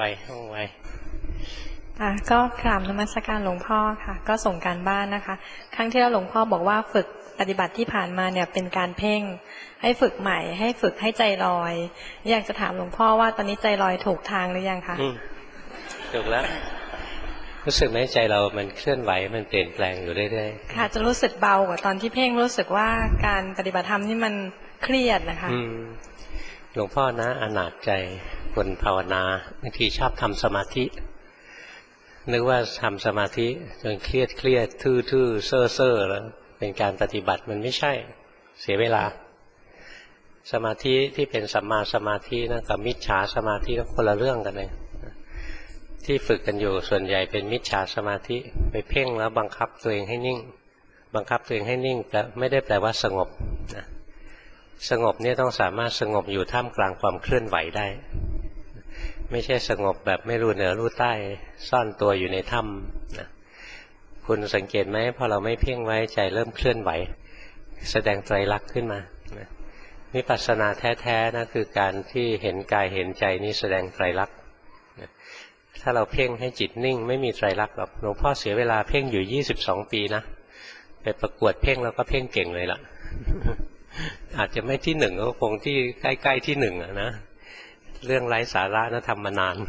ว่องไวก็กราบนมัสการหลวงพ่อค่ะก็ส่งการบ้านนะคะครั้งที่แล้วหลวงพ่อบอกว่าฝึกปฏิบัติที่ผ่านมาเนี่ยเป็นการเพ่งให้ฝึกใหม่ให้ฝึกให้ใจลอยอยากจะถามหลวงพ่อว่าตอนนี้ใจลอยถูกทางหรือยังคะถูกแล้วรู้สึกไหมใจเรามันเคลื่อนไหวมันเปลี่ยนแปลงอยู่เรื่อยๆค่ะจะรู้สึกเบากว่าตอนที่เพ่งรู้สึกว่าการปฏิบัติธรรมนี่มันเครียดนะคะหลวงพ่อนะอนาถใจคนภาวนาบางทีชอบทำสมาธินึกว่าทำสมาธิจนเครียดทื่อๆเซ่อแล้วเป็นการปฏิบัติมันไม่ใช่เสียเวลาสมาธิที่เป็นสัมมาสมาธินะกับมิจฉาสมาธิคนละเรื่องกันเลยที่ฝึกกันอยู่ส่วนใหญ่เป็นมิจฉาสมาธิไปเพ่งแล้วบังคับตัวเองให้นิ่งบังคับตัวเองให้นิ่งแต่ไม่ได้แปลว่าสงบนะสงบเนี่ยต้องสามารถสงบอยู่ท่ามกลางความเคลื่อนไหวได้ไม่ใช่สงบแบบไม่รู้เหนือรู้ใต้ซ่อนตัวอยู่ในถ้ำนะคุณสังเกตไหมพอเราไม่เพ่งไว้ใจเริ่มเคลื่อนไหวแสดงไตรลักษณ์ขึ้นมานะวิปัสสนาแท้ๆนะคือการที่เห็นกายเห็นใจนี้แสดงไตรลักษณ์ถ้าเราเพ่งให้จิตนิ่งไม่มีไตรลักษณ์หรอกหลวงพ่อเสียเวลาเพ่งอยู่22 ปีนะไปประกวดเพ่งแล้วก็เพ่งเก่งเลยล่ะ อาจจะไม่ที่หนึ่งก็คงที่ใกล้ๆที่หนึ่งนะเรื่องไร้สาระนะทำมานาน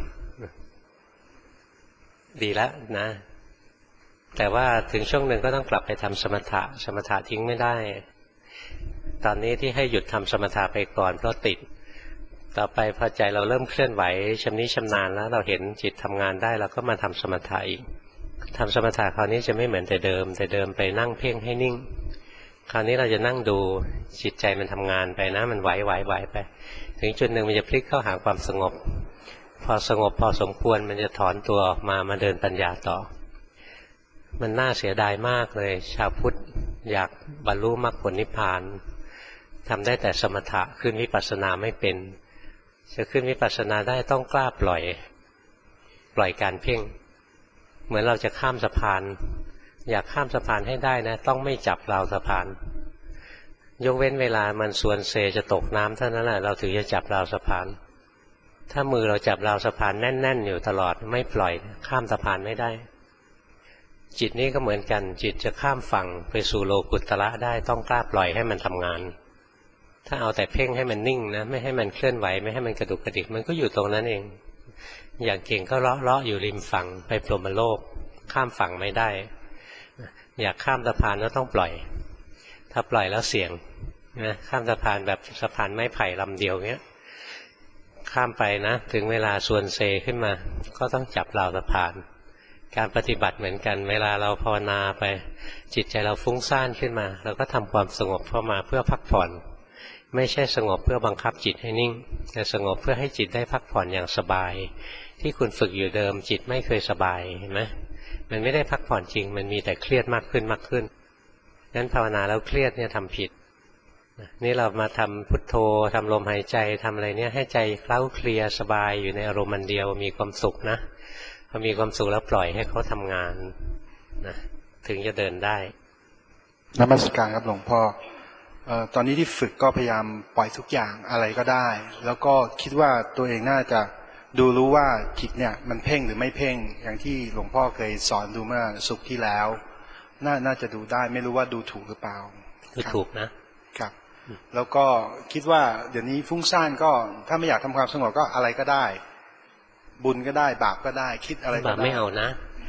ดีแล้วนะแต่ว่าถึงช่วงหนึ่งก็ต้องกลับไปทำสมถะทิ้งไม่ได้ตอนนี้ที่ให้หยุดทำสมถะไปก่อนเพราะติดต่อไปพอใจเราเริ่มเคลื่อนไหวชำนิชำนาญแล้วเราเห็นจิตทำงานได้เราก็มาทำสมถะอีกทำสมถะคราวนี้จะไม่เหมือนแต่เดิมไปนั่งเพ่งให้นิ่งคราวนี้เราจะนั่งดูจิตใจมันทำงานไปนะมันไหวไปถึงจุดหนึ่งมันจะพลิกเข้าหาความสงบพอสงบพอสมควรมันจะถอนตัวออกมาเดินปัญญาต่อมันน่าเสียดายมากเลยชาวพุทธอยากบรรลุมรรคผลนิพพานทำได้แต่สมถะขึ้นวิปัสสนาไม่เป็นจะขึ้นวิปัสสนาได้ต้องกล้าปล่อยการเพ่งเหมือนเราจะข้ามสะพานอยากข้ามสะพานให้ได้นะต้องไม่จับราวสะพานยกเว้นเวลามันส่วนเซจะตกน้ำเท่านั้นแหละเราถึงจะจับราวสะพานถ้ามือเราจับราวสะพานแน่นๆอยู่ตลอดไม่ปล่อยข้ามสะพานไม่ได้จิตนี้ก็เหมือนกันจิตจะข้ามฝั่งไปสู่โลกุตตระได้ต้องกล้าปล่อยให้มันทำงานถ้าเอาแต่เพ่งให้มันนิ่งนะไม่ให้มันเคลื่อนไหวไม่ให้มันกระดุกกระดิกมันก็อยู่ตรงนั้นเองอย่างเก่งก็เลาะอยู่ริมฝั่งไปพรหมโลกข้ามฝั่งไม่ได้อยากข้ามสะพานก็ต้องปล่อยถ้าปล่อยแล้วเสี่ยงนะข้ามสะพานแบบสะพานไม้ไผ่ลำเดียวเงี้ยข้ามไปนะถึงเวลาส่วนเซขึ้นมาก็ต้องจับราวสะพานการปฏิบัติเหมือนกันเวลาเราภาวนาไปจิตใจเราฟุ้งซ่านขึ้นมาเราก็ทำความสงบเข้ามาเพื่อพักผ่อนไม่ใช่สงบเพื่อบังคับจิตให้นิ่งแต่สงบเพื่อให้จิตได้พักผ่อนอย่างสบายที่คุณฝึกอยู่เดิมจิตไม่เคยสบายเห็นไหมมันไม่ได้พักผ่อนจริงมันมีแต่เครียดมากขึ้นงั้นภาวนาแล้วเครียดเนี่ยทำผิดนี่เรามาทำพุทโธทำลมหายใจทำอะไรเนี่ยให้ใจเคล้าเคลียสบายอยู่ในอารมณ์เดียวมีความสุขนะพอมีความสุขแล้วปล่อยให้เขาทำงานนะถึงจะเดินได้นมัสการครับหลวงพ่อตอนนี้ที่ฝึกก็พยายามปล่อยทุกอย่างอะไรก็ได้แล้วก็คิดว่าตัวเองน่าจะดูรู้ว่าจิตเนี่ยมันเพ่งหรือไม่เพ่งอย่างที่หลวงพ่อเคยสอนดูเมื่อศุกร์ที่แล้วน่าจะดูได้ไม่รู้ว่าดูถูกหรือเปล่าดูถูกนะครับแล้วก็คิดว่าเดี๋ยวนี้ฟุ้งซ่านก็ถ้าไม่อยากทำความสงบก็อะไรก็ได้บุญก็ได้บาปก็ได้คิดอะไรก็ได้บาปไม่เอานะ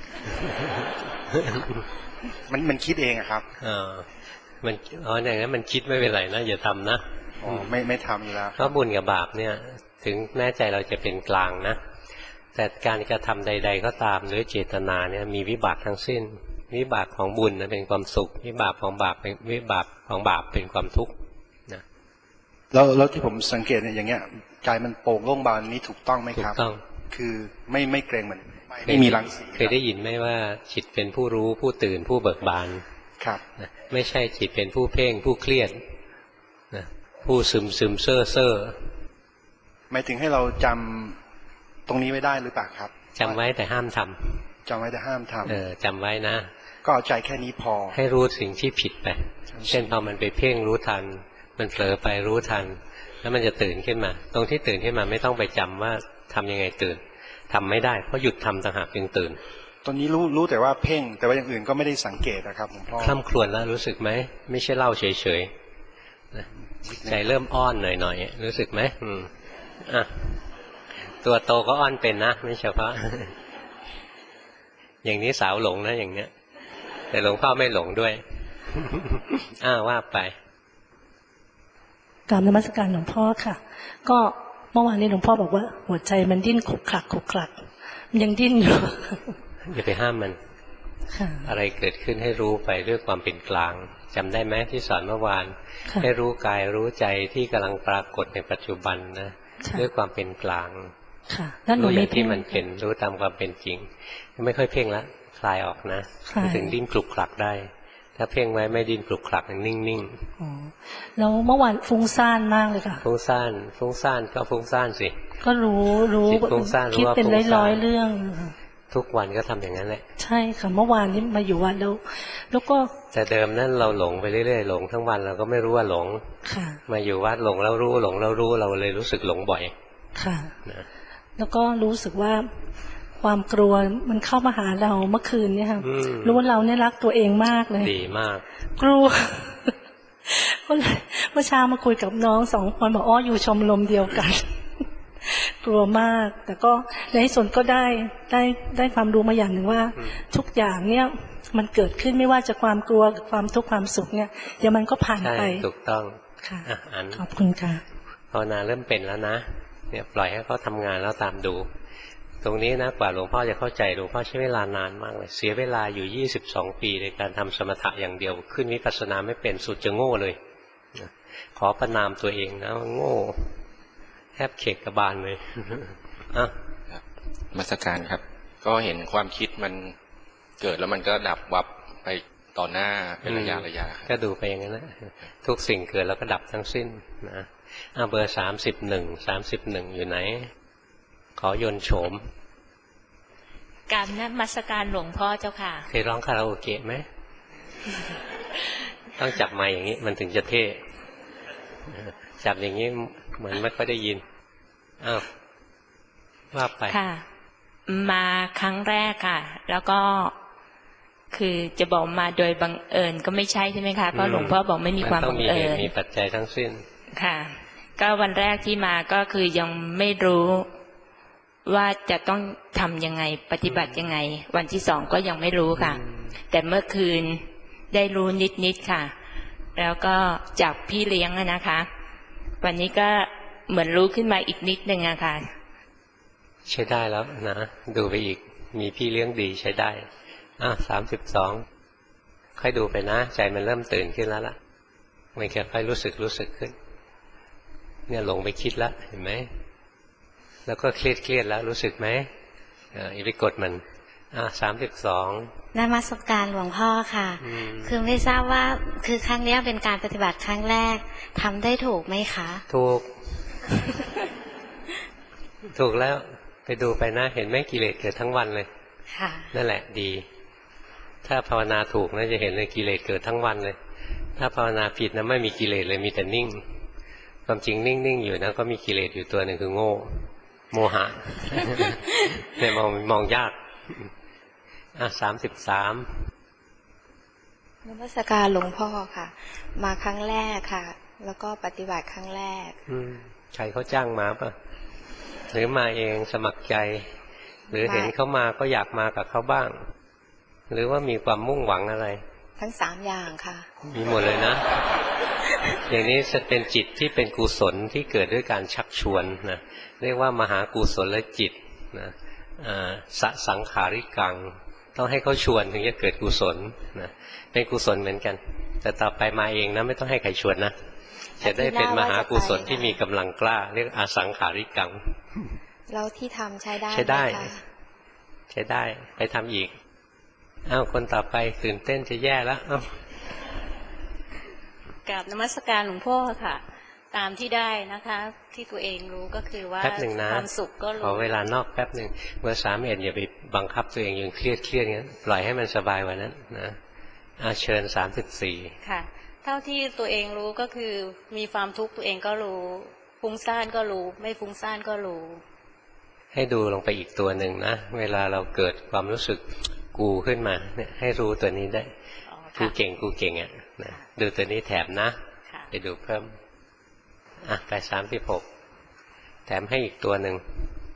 มันคิดเองอะครับมันอย่างนั้นมันคิดไม่เป็นไรนะอย่าทำนะไม่ทำอยู่แล้วเพราะบุญกับบาปเนี่ยถึงแม้ใจเราจะเป็นกลางนะแต่การกระทำใดๆก็ตามหรือเจตนาเนี่ยมีวิบากทั้งสิ้นวิบากของบุญเป็นความสุขวิบากของบาปเป็นวิบากของบาปเป็นความทุกข์นะแล้วที่ผมสังเกตเนี่ยอย่างเงี้ยใจมันโปร่งโล่งเบานี้ถูกต้องไหมครับถูกต้องคือไม่เกรงเหมือนไม่มีรังสีเคยได้ยินไหมว่าจิตเป็นผู้รู้ผู้ตื่นผู้เบิกบานครับไม่ใช่จิตเป็นผู้เพ่งผู้เครียดผู้ซึมเซ่อหมายถึงให้เราจำตรงนี้ไว้ได้หรือเปล่าครับจำไว้แต่ห้ามทำจำไว้แต่ห้ามทำจำไว้นะก็เอาใจแค่นี้พอให้รู้สิ่งที่ผิดไปเช่นพอมันไปเพ่งรู้ทันมันเผลอไปรู้ทันแล้วมันจะตื่นขึ้นมาตรงที่ตื่นขึ้นมาไม่ต้องไปจำว่าทำยังไงตื่นทำไม่ได้เพราะหยุดทำต่างหากจึงตื่นตอนนี้รู้แต่ว่าเพ่งแต่ว่าอย่างอื่นก็ไม่ได้สังเกตนะครับหลวงพ่อคล่ำครวญแล้วรู้สึกไหมไม่ใช่เล่าเฉยๆใจเริ่มอ้อนหน่อยๆรู้สึกไหมอ่ะตัวโตก็อ้อนเป็นนะไม่เฉพาะ อย่างนี้สาวหลงนะอย่างเนี้ยแต่หลวงพ่อไม่หลงด้วย ว่าไปกราบนมัสการหลวงพ่อค่ะก็เมื่อวานนี้หลวงพ่อบอกว่าหัวใจมันดิ้นขลุกขลักขลุกขลักมันยังดิ้นอยู่อย่าไปห้ามมันอะไรเกิดขึ้นให้รู้ไปด้วยความเป็นกลางจำได้ไหมที่สอนเมื่อวานให้รู้กายรู้ใจที่กำลังปรากฏในปัจจุบันนะด้วยความเป็นกลางรู้อย่างที่มันเป็นรู้ตามความเป็นจริงไม่ค่อยเพ่งละคลายออกนะถึงดิ้นกลุกขลักได้ถ้าเพ่งไว้ไม่ดิ้นกลุกขลักนิ่งๆแล้วเมื่อวานฟุ้งซ่านมากเลยค่ะฟุ้งซ่านก็ฟุ้งซ่านสิก็รู้คิดเป็นร้อยเรื่องทุกวันก็ทำอย่างนั้นแหละใช่ค่ะเมื่อวานนี้มาอยู่วัดแล้วก็แต่เดิมนั้นเราหลงไปเรื่อยๆหลงทั้งวันเราก็ไม่รู้ว่าหลงมาอยู่วัดหลงแล้วรู้หลงแล้วรู้เราเลยรู้สึกหลงบ่อยค่ะแล้วก็รู้สึกว่าความกลัวมันเข้ามาหาเราเมื่อคืนเนี่ยค่ะรู้ว่าเราเนี่ยรักตัวเองมากเลยดีมากกลัวเมื่อเช้ามาคุยกับน้อง2 คนบอกอยู่ชมรมเดียวกันกลัวมากแต่ก็ในที่สุดก็ได้ความรู้มาอย่างหนึ่งว่าทุกอย่างเนี่ยมันเกิดขึ้นไม่ว่าจะความกลัวความทุกข์ความสุขเนี่ยเดี๋ยวมันก็ผ่านไปถูกต้องค่ะขอบคุณค่ะภาวนาเริ่มเป็นแล้วนะเนี่ยปล่อยให้เขาทำงานแล้วตามดูตรงนี้นะกว่าหลวงพ่อจะเข้าใจหลวงพ่อใช้เวลานานมากเลยเสียเวลาอยู่22 ปีในการทำสมถะอย่างเดียวขึ้นวิปัสสนาไม่เป็นสุดจะโง่เลยขอประนามตัวเองนะโง่แทบเข็กกระบาลเลยนมัสการครับก็เห็นความคิดมันเกิดแล้วมันก็ดับวับไปต่อหน้าเป็นระยะก็ดูไปอย่างนั้นนะทุกสิ่งเกิดแล้วก็ดับทั้งสิ้นนะเบอร์31อยู่ไหนขอยนโฉมการนมัสการหลวงพ่อเจ้าค่ะเคยร้องคาราโอเกะไหม ต้องจับไมค์อย่างนี้มันถึงจะเท่จับอย่างนี้เหมือนไม่ค่อยได้ยินว่าไปค่ะมาครั้งแรกค่ะแล้วก็คือจะบอกมาโดยบังเอิญก็ไม่ใช่ใช่ไหมคะเพราะหลวงพ่อบอกไม่มีความบังเอิญมีปัจจัยทั้งสิ้นค่ะก็วันแรกที่มาก็คือยังไม่รู้ว่าจะต้องทำยังไงปฏิบัติยังไงวันที่2ก็ยังไม่รู้ค่ะแต่เมื่อคืนได้รู้นิดค่ะแล้วก็จากพี่เลี้ยงนะคะวันนี้ก็เหมือนรู้ขึ้นมาอีกนิดนึงอะค่ะใช้ได้แล้วนะดูไปอีกมีพี่เลี้ยงดีใช้ได้32ค่อยดูไปนะใจมันเริ่มตื่นขึ้นแล้วล่ะมันค่อยรู้สึกขึ้นเนี่ยหลงไปคิดแล้วเห็นไหมแล้วก็เครียดแล้วรู้สึกไหมอย่าไปกดมัน32 นมัสการหลวงพ่อค่ะคือไม่ทราบว่าคือครั้งนี้เป็นการปฏิบัติครั้งแรกทำได้ถูกไหมคะถูก ถูกแล้วไปดูไปนะเห็นไหมกิเลสเกิดทั้งวันเลยค่ะนั่นแหละดีถ้าภาวนาถูกนะจะเห็นเลยกิเลสเกิดทั้งวันเลยถ้าภาวนาผิดนะไม่มีกิเลสเลยมีแต่นิ่งความจริงนิ่งอยู่นะก็มีกิเลสอยู่ตัวหนึ่งคือโง่โมหะเนี่ยมองยาก33 นมัสการหลวงพ่อค่ะมาครั้งแรกค่ะแล้วก็ปฏิบัติครั้งแรกใครเขาจ้างมาป่ะหรือมาเองสมัครใจหรือเห็นเขามาก็อยากมากับเขาบ้างหรือว่ามีความมุ่งหวังอะไรทั้ง3อย่างค่ะมีหมดเลยนะ อย่างนี้จะเป็นจิตที่เป็นกุศลที่เกิดด้วยการชักชวนนะเรียกว่ามหากุศลจิตนะสสังขาริกังต้องให้เขาชวนถึงจะเกิดกุศลนะเป็นกุศลเหมือนกันแต่ต่อไปมาเองนะไม่ต้องให้ใครชวนนะจะได้เป็นมหากุศลที่มีกำลังกล้าเรียกอสังขาริกังแล้วที่ทำใช้ได้ใช้ได้ไปทำอีกคนต่อไปตื่นเต้นจะแย่แล้วกราบนมัสการหลวงพ่อค่ะตามที่ได้นะคะที่ตัวเองรู้ก็คือว่าความสุขก็รู้ขอเวลานอกแป๊บหนึ่งเมื่อ31อย่าไปบังคับตัวเองยังเครียดงั้นปล่อยให้มันสบายกว่านั้นนะเชิญ34 ค่ะเท่าที่ตัวเองรู้ก็คือมีความทุกข์ตัวเองก็รู้ฟุ้งซ่านก็รู้ไม่ฟุ้งซ่านก็รู้ให้ดูลงไปอีกตัวหนึ่งนะเวลาเราเกิดความรู้สึกกูขึ้นมาเนี่ยให้รู้ตัวนี้ได้กูเก่งกูเก่งอ่ะนะดูตัวนี้แถมนะไปดูเพิ่มไป36แถมให้อีกตัวหนึ่ง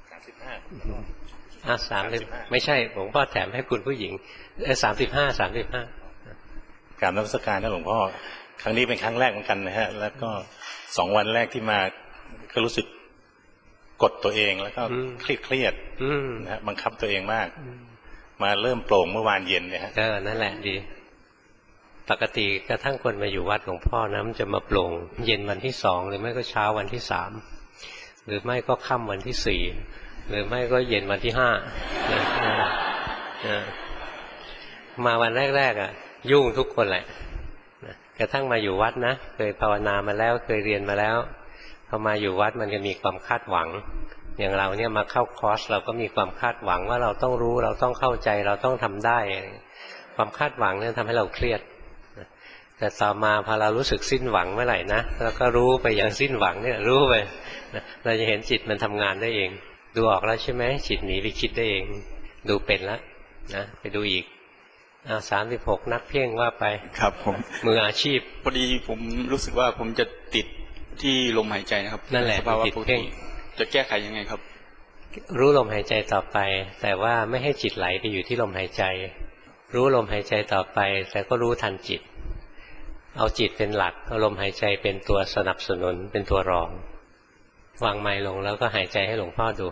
30ไม่ใช่ผมพ่อแถมให้คุณผู้หญิง35 กราบนมัสการนะหลวงพ่อครั้งนี้เป็นครั้งแรกเหมือนกันนะฮะแล้วก็2 วันแรกที่มาก็รู้สึกกดตัวเองแล้วก็เครียดนะฮะบังคับตัวเองมากมาเริ่มโปร่งเมื่อวานเย็นเนี่ยฮะนั่นแหละดีปกติกระทั่งคนมาอยู่วัดหลวงพ่อนะมันจะมาโปร่งเย็นวันที่2หรือไม่ก็เช้าวันที่3หรือไม่ก็ค่ำวันที่4หรือไม่ก็เย็นวันที่5มาวันแรกๆยุ่งทุกคนแหละกระทั่งมาอยู่วัดนะเคยภาวนามาแล้วเคยเรียนมาแล้วพอมาอยู่วัดมันจะมีความคาดหวังอย่างเราเนี่ยมาเข้าคอร์สเราก็มีความคาดหวังว่าเราต้องรู้เราต้องเข้าใจเราต้องทำได้ความคาดหวังเนี่ยทำให้เราเครียดแต่ต่อมาพอเรารู้สึกสิ้นหวังเมื่อไหร่นะแล้วก็รู้ไปอย่างสิ้นหวังเนี่ยรู้ไปเราจะเห็นจิตมันทำงานได้เองดูออกแล้วใช่ไหมจิตหนีไปคิดได้เองดูเป็นแล้วนะไปดูอีก36นักเพ่งว่าไปครับผมมืออาชีพพอดีผมรู้สึกว่าผมจะติดที่ลมหายใจนะครับนั่นแหละติดเพ่งจะแก้ไขยังไงครับรู้ลมหายใจต่อไปแต่ว่าไม่ให้จิตไหลไปอยู่ที่ลมหายใจรู้ลมหายใจต่อไปแต่ก็รู้ทันจิตเอาจิตเป็นหลักเอาลมหายใจเป็นตัวสนับสนุนเป็นตัวรองวางไมค์ลงแล้วก็หายใจให้หลวงพ่อดู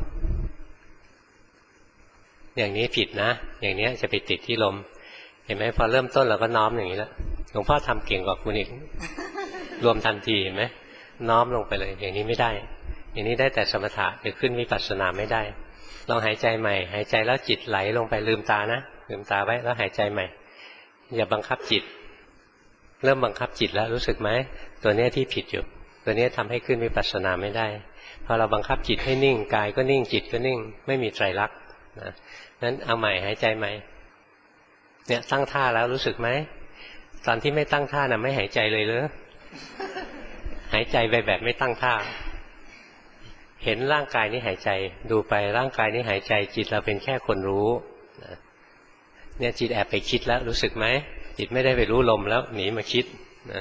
อย่างนี้ผิดนะอย่างนี้จะไปติดที่ลมเห็นไหมพอเริ่มต้นเราก็น้อมอย่างนี้แล้วหลวงพ่อทำเก่งกว่าคุณอีกรวมทันทีเห็นไหมน้อมลงไปเลยอย่างนี้ไม่ได้อย่างนี้ได้แต่สมถะจะขึ้นวิปัสสนาไม่ได้ลองหายใจใหม่หายใจแล้วจิตไหลลงไปลืมตานะลืมตาไว้แล้วหายใจใหม่อย่าบังคับจิตเริ่มบังคับจิตแล้วรู้สึกไหมตัวนี้ที่ผิดอยู่ตัวนี้ทำให้ขึ้นวิปัสสนาไม่ได้พอเราบังคับจิตให้นิ่งกายก็นิ่งจิตก็นิ่งไม่มีไตรลักษณ์นะนั้นเอาใหม่หายใจใหม่เนี่ยตั้งท่าแล้วรู้สึกไหมตอนที่ไม่ตั้งท่านะไม่หายใจเลยเหรอหายใจไปแบบไม่ตั้งท่าเห็นร่างกายนี้หายใจดูไปร่างกายนี้หายใจจิตเราเป็นแค่คนรู้เนี่ยจิตแอบไปคิดแล้วรู้สึกไหมจิตไม่ได้ไปรู้ลมแล้วหนีมาคิดนะ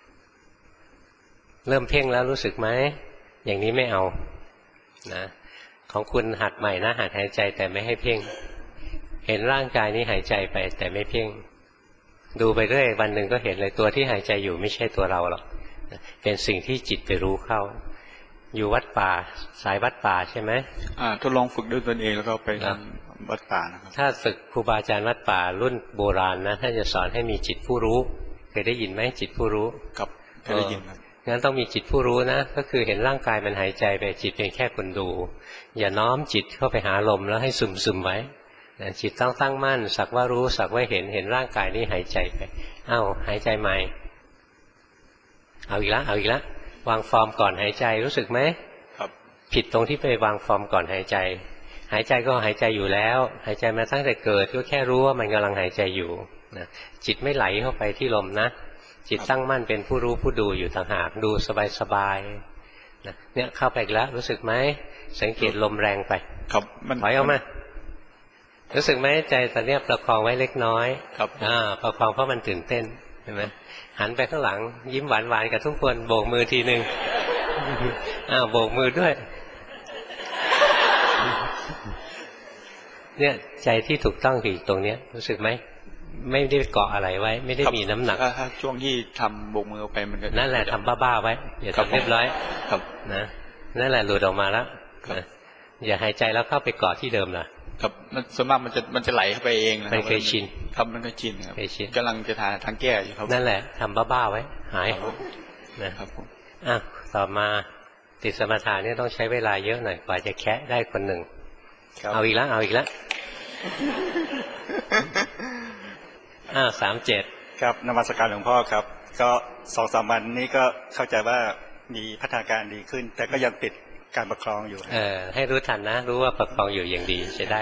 เริ่มเพ่งแล้วรู้สึกไหมอย่างนี้ไม่เอานะของคุณหัดใหม่นะหัดหายใจแต่ไม่ให้เพ่งเห็นร่างกายนี้หายใจไปแต่ไม่เพ่งดูไปเรื่อยวันหนึ่งก็เห็นเลยตัวที่หายใจอยู่ไม่ใช่ตัวเราหรอกเป็นสิ่งที่จิตไปรู้เข้าอยู่วัดป่าสายวัดป่าใช่ไหมทดลองฝึกด้วยตนเองแล้วก็ไปทำวัดป่านะครับถ้าฝึกครูบาอาจารย์วัดป่ารุ่นโบราณนะท่านจะสอนให้มีจิตผู้รู้เคยได้ยินไหมจิตผู้รู้ครับเคยได้ยินครับงั้นต้องมีจิตผู้รู้นะก็คือเห็นร่างกายมันหายใจไปจิตเป็นแค่คนดูอย่าน้อมจิตเข้าไปหาลมแล้วให้ซึมไว้จิตต้องตั้งมั่นสักว่ารู้สักว่าเห็นร่างกายนี้หายใจไปหายใจใหม่เอาอีกแล้ววางฟอร์มก่อนหายใจรู้สึกไหมครับผิดตรงที่ไปวางฟอร์มก่อนหายใจหายใจก็หายใจอยู่แล้วหายใจมาตั้งแต่เกิดก็แค่รู้ว่ามันกำลังหายใจอยู่นะจิตไม่ไหลเข้าไปที่ลมนะจิตตั้งมั่นเป็นผู้รู้ผู้ดูอยู่ต่างหากดูสบายๆนะเนี่ยเข้าไปแล้วรู้สึกไหมสังเกตลมแรงไปครับมันถอยออกมารู้สึกไหมใจตอนนี้ประคองไว้เล็กน้อยครับประคองเพราะมันตื่นเต้นเห็นไหมหันไปข้างหลังยิ้มหวานๆกับทุกคนโบกมือทีนึงโบกมือด้วยเนี่ยใจที่ถูกต้องคือตรงเนี้ยรู้สึกไหมไม่ได้เกาะอะไรไว้ไม่ได้มีน้ำหนักถ้าช่วงที่ทำโบกมือไปมันก็นั่นแหละทำบ้าๆไว้อย่าทำเรียบร้อยครับนะนั่นแหละหลุดออกมาแล้วอย่าหายใจแล้วเข้าไปเกาะที่เดิมล่ะครับส่วนมากมันจะไหลเข้าไปเองนะมันเคยชินครับมันก็ชินครับกำลังจะทางแก้อยู่ครับนั่นแหละทำบ้าๆไว้หายนะครับผมต่อมาติดสมถะเนี่ยต้องใช้เวลาเยอะหน่อยกว่าจะแคะได้คนหนึ่งเอาอีกแล้ว37 ครับนมัสการหลวงพ่อครับก็ 2-3 วันนี้ก็เข้าใจว่ามีพัฒนาการดีขึ้นแต่ก็ยังติดการประคองอยู่ให้รู้ทันนะรู้ว่าประคองอยู่อย่างดีใช้ได้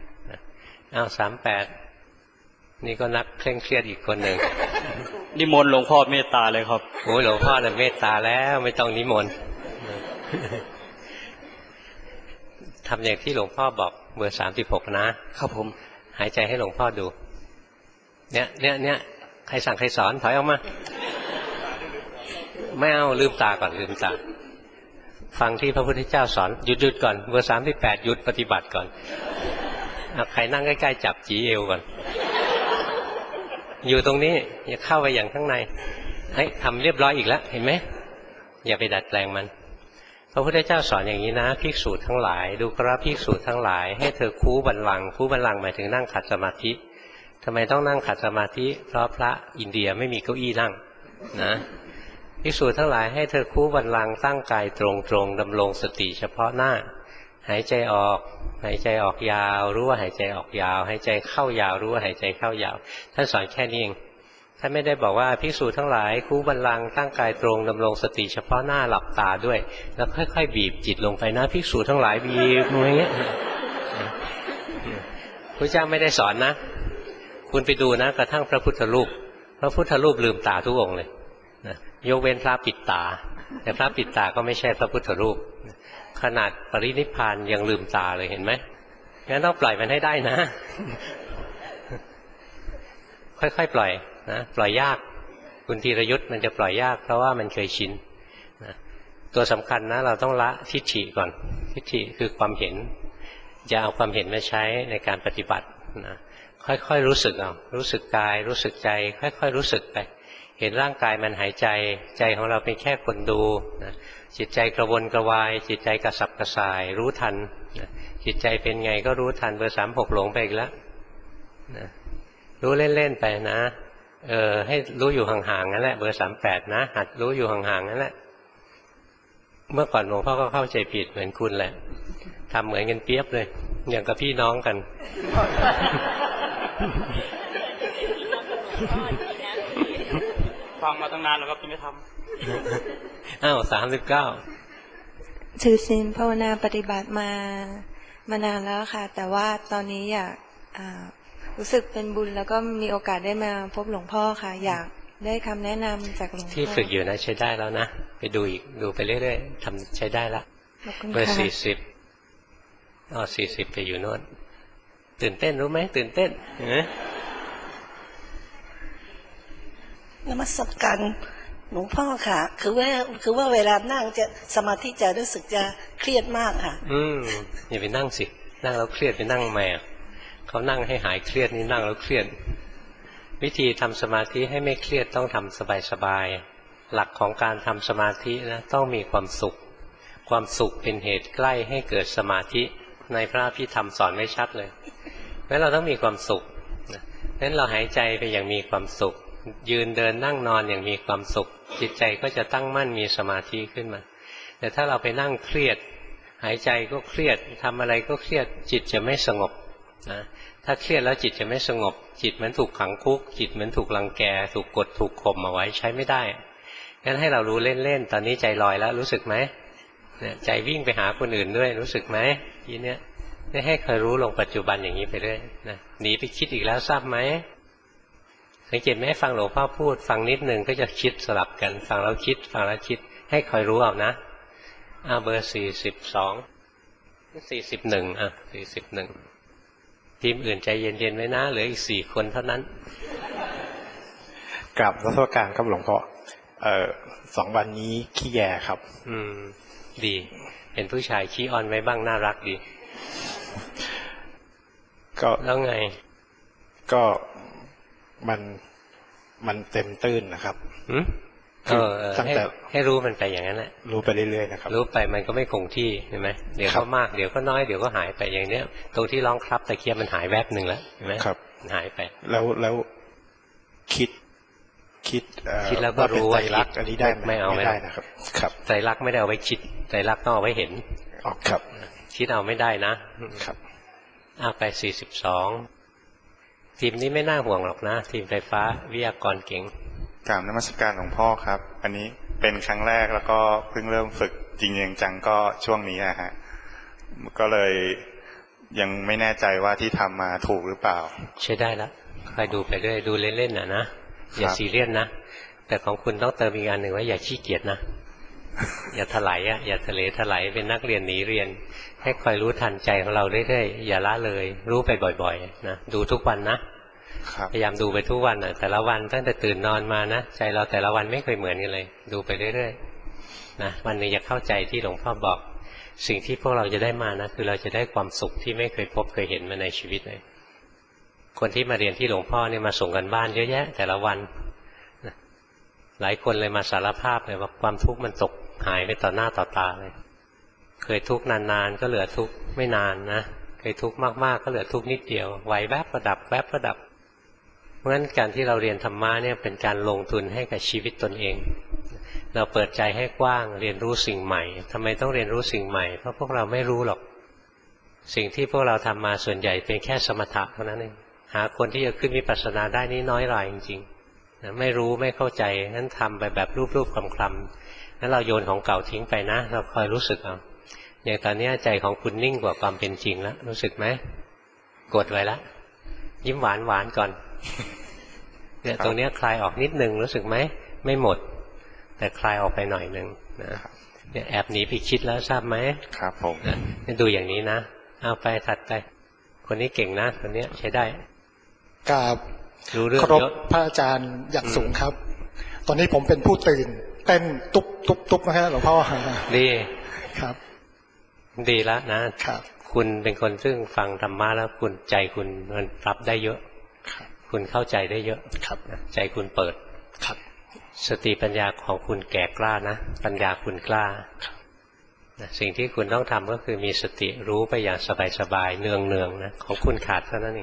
38นี่ก็นักเคร่งเครียดอีกคนหนึ่งนิมนต์หลวงพ่อเมตตาเลยครับโอ้ยหลวงพ่อน่ะเมตตาแล้วไม่ต้องนิมนต์ททำอย่างที่หลวงพ่อบอกเบอร์36นะครับผมหายใจให้หลวงพ่อดูเนี่ยใครสั่งใครสอนถอยออกมาไม่เอาลืมตาก่อนลืมตาฟังที่พระพุทธเจ้าสอนหยุดก่อนเบอร์38หยุดปฏิบัติก่อนใครนั่งใกล้ๆจับจีเอวก่อนอยู่ตรงนี้อย่าเข้าไปอย่างข้างในทำเรียบร้อยอีกแล้วเห็นไหมอย่าไปดัดแปลงมันพระพุทธเจ้าสอนอย่างนี้นะภิกษุทั้งหลายดูกราภิกษุทั้งหลายให้เธอคูบัลลังก์คูบัลลังก์หมายถึงนั่งขัดสมาธิทำไมต้องนั่งขัดสมาธิเพราะพระอินเดียไม่มีเก้าอี้นั่งนะภิกษุทั้งหลายให้เธอคูบัลลังก์ตั้งกายตรงๆดำรงสติเฉพาะหน้าหายใจออกยาวรู้ว่าหายใจออกยาวหายใจเข้ายาวรู้ว่าหายใจเข้ายาวท่านสอนแค่นี้เองท่านไม่ได้บอกว่าภิกษุทั้งหลายคูบัลลังก์ตั้งกายตรงดำรงสติเฉพาะหน้าหลับตาด้วยแล้วค่อยๆบีบจิตลงไปนะภิกษุทั้งหลายบีบอย่างเงี้ยพระเจ้าไม่ได้สอนนะคุณไปดูนะกระทั่งพระพุทธรูปลืมตาทุกองค์เลยนะยกเว้นพระปิดตาแต่พระปิดตาก็ไม่ใช่พระพุทธรูปขนาดปรินิพพานยังลืมตาเลยเห็นไหมงั้นต้องปล่อยมันให้ได้นะค่อยๆปล่อยนะปล่อยยากคุณธีรยุทธ์มันจะปล่อยยากเพราะว่ามันเคยชินนะตัวสำคัญนะเราต้องละทิฏฐิก่อนทิฏฐิคือความเห็นจะเอาความเห็นมาใช้ในการปฏิบัตินะค่อยๆรู้สึกเอารู้สึกกายรู้สึกใจค่อยๆรู้สึกไปเห็นร่างกายมันหายใจใจของเราเป็นแค่คนดูนะจิตใจกระวนกระวายจิตใจกระสับกระส่ายรู้ทันนะจิตใจเป็นไงก็รู้ทันเบอร์36หลงไปอีกแล้วนะรู้เล่นๆไปนะให้รู้อยู่ห่างๆนั่นแหละเบอร์38นะหัดรู้อยู่ห่างๆนั่นแหละเมื่อก่อนหลวงพ่อก็เข้าใจผิดเหมือนคุณแหละทำเหมือนกันเปียบเลยอย่างกับพี่น้องกันฟังมาตั้งนานแล้วครับจะไม่ทำ39 ถือศีลภาวนาปฏิบัติมานานแล้วค่ะแต่ว่าตอนนี้อยากรู้สึกเป็นบุญแล้วก็มีโอกาสได้มาพบหลวงพ่อค่ะอยากได้คำแนะนำจากหลวงพ่อที่ฝึกอยู่นะใช้ได้แล้วนะไปดูอีกดูไปเรื่อยๆทำใช้ได้ละเบอร์40 40ไปอยู่โน่นตื่นเต้นรู้ไหมตื่นเต้นนมัสการหลวงพ่อค่ะคือว่าเวลานั่งจะสมาธิจะรู้สึกจะเครียดมากค่ะอย่าไปนั่งสินั่งแล้วเครียดไปนั่งแม่เขานั่งให้หายเครียดนี่นั่งแล้วเครียดวิธีทำสมาธิให้ไม่เครียดต้องทำสบายๆหลักของการทำสมาธินะต้องมีความสุขความสุขเป็นเหตุใกล้ให้เกิดสมาธิในพระอภิธรรมสอนไว้ชัดเลยงั้นเราต้องมีความสุขงั้นเราหายใจไปอย่างมีความสุขยืนเดินนั่งนอนอย่างมีความสุขจิตใจก็จะตั้งมั่นมีสมาธิขึ้นมาแต่ถ้าเราไปนั่งเครียดหายใจก็เครียดทำอะไรก็เครียดจิตจะไม่สงบนะถ้าเครียดแล้วจิตจะไม่สงบจิตเหมือนถูกขังคุกจิตเหมือนถูกรังแกถูกกดถูกข่มเอาไว้ใช้ไม่ได้งั้นให้เรารู้เล่นๆตอนนี้ใจลอยแล้วรู้สึกไหมเนี่ยใจวิ่งไปหาคนอื่นด้วยรู้สึกไหมทีเนี้ยนี่ให้เคยรู้ลงปัจจุบันอย่างนี้ไปเรื่อยนะหนีไปคิดอีกแล้วทราบไหมสังเกตไหมฟังหลวงพ่อพูดฟังนิดนึงก็จะคิดสลับกันฟังแล้วคิดฟังแล้วคิดให้คอยรู้เอานะเบอร์41ทีมอื่นใจเย็นๆไว้นะเหลืออีก4คนเท่านั้นกราบนมัสการครับหลวงพ่อ2 วันนี้ขี้แยครับดีเห็นผู้ชายขี้อ่อนไว้บ้างน่ารักดีก็แล้วไงก็มันเต็มตื้นนะครับตั้งแต่ให้รู้มันไปอย่างนั้นแหละรู้ไปเรื่อยๆนะครับรู้ไปมันก็ไม่คงที่เห็นไหมเดี๋ยวก็มากเดี๋ยวก็น้อยเดี๋ยวก็หายไปอย่างเนี้ยตรงที่ร้องครับตะเคียบมันหายแวบหนึ่งแล้วเห็นไหมครับหายไปแล้วคิดแล้วก็รู้ว่ารักอันนี้ได้ไม่เอาไม่ได้นะครับครับใจรักไม่ได้เอาไว้คิดใจรักต้องเอาไว้เห็นครับคิดเอาไม่ได้นะครับไป42ทีมนี้ไม่น่าห่วงหรอกนะทีมไฟฟ้าวิทยากรเก่งกราบนมัสการหลวงพ่อครับอันนี้เป็นครั้งแรกแล้วก็เพิ่งเริ่มฝึกจริงจังก็ช่วงนี้ฮะก็เลยยังไม่แน่ใจว่าที่ทำมาถูกหรือเปล่าใช้ได้แล้วคอยดูไปเรื่อยดูเล่นๆนะอย่าซีเรียสนะแต่ของคุณต้องเติมอีกอันหนึ่งว่าอย่าขี้เกียจนะอย่าถลายอย่าทะเลถลายเป็นนักเรียนหนีเรียนให้คอยรู้ทันใจของเราเรื่อยๆอย่าละเลยรู้ไปบ่อยๆนะดูทุกวันนะพยายามดูไปทุกวันแต่ละวันตั้งแต่ตื่นนอนมานะใจเราแต่ละวันไม่เคยเหมือนกันเลยดูไปเรื่อยๆนะวันหนึ่งจะเข้าใจที่หลวงพ่อบอกสิ่งที่พวกเราจะได้มานะคือเราจะได้ความสุขที่ไม่เคยพบเคยเห็นมาในชีวิตเลยคนที่มาเรียนที่หลวงพ่อเนี่ยมาส่งกันบ้านเยอะแยะแต่ละวันนะหลายคนเลยมาสารภาพเลยว่าความทุกข์มันตกหายไปต่อหน้าต่อตาเลยเคยทุกข์นานๆก็เหลือทุกข์ไม่นานนะเคยทุกข์มากๆก็เหลือทุกข์นิดเดียวไหวแวบประดับแวบประดับเพราะฉะนั้นการที่เราเรียนธรรมะเนี่ยเป็นการลงทุนให้กับชีวิตตนเองเราเปิดใจให้กว้างเรียนรู้สิ่งใหม่ทำไมต้องเรียนรู้สิ่งใหม่เพราะพวกเราไม่รู้หรอกสิ่งที่พวกเราทำมาส่วนใหญ่เป็นแค่สมถะเท่านั้นเองหาคนที่จะขึ้นวิปัสสนาได้นี่น้อยรายจริงๆนะไม่รู้ไม่เข้าใจงั้นทำไปแบบรูปๆคลำๆงั้นเราโยนของเก่าทิ้งไปนะเราคอยรู้สึกเอาอย่างตอนนี้ใจของคุณนิ่งกว่าความเป็นจริงแล้วรู้สึกไหมกดไว้แล้วยิ้มหวานๆก่อนเนี่ยตรงนี้คลายออกนิดนึงรู้สึกไหมไม่หมดแต่คลายออกไปหน่อยนึงนะเนี่ยแอบหนีไปคิดแล้วทราบไหมครับผมนี่ดูอย่างนี้นะเอาไปถัดไปคนนี้เก่งนะคนนี้ใช้ได้กราบรู้เรื่องเยอะพระอาจารย์อย่างสูงครับตอนนี้ผมเป็นผู้ตื่นเต้นตุ๊บตุ๊บตุ๊บนะฮะหลวงพ่อดีครับดีแล้วนะครับคุณเป็นคนซึ่งฟังธรรมะแล้วคุณใจคุณมันรับได้เยอะคุณเข้าใจได้เยอะครับใจคุณเปิดครับสติปัญญาของคุณแก่กล้านะปัญญาคุณกล้าสิ่งที่คุณต้องทำก็คือมีสติรู้ไปอย่างสบายๆเนืองๆนะของคุณขาดเท่านั้นเอง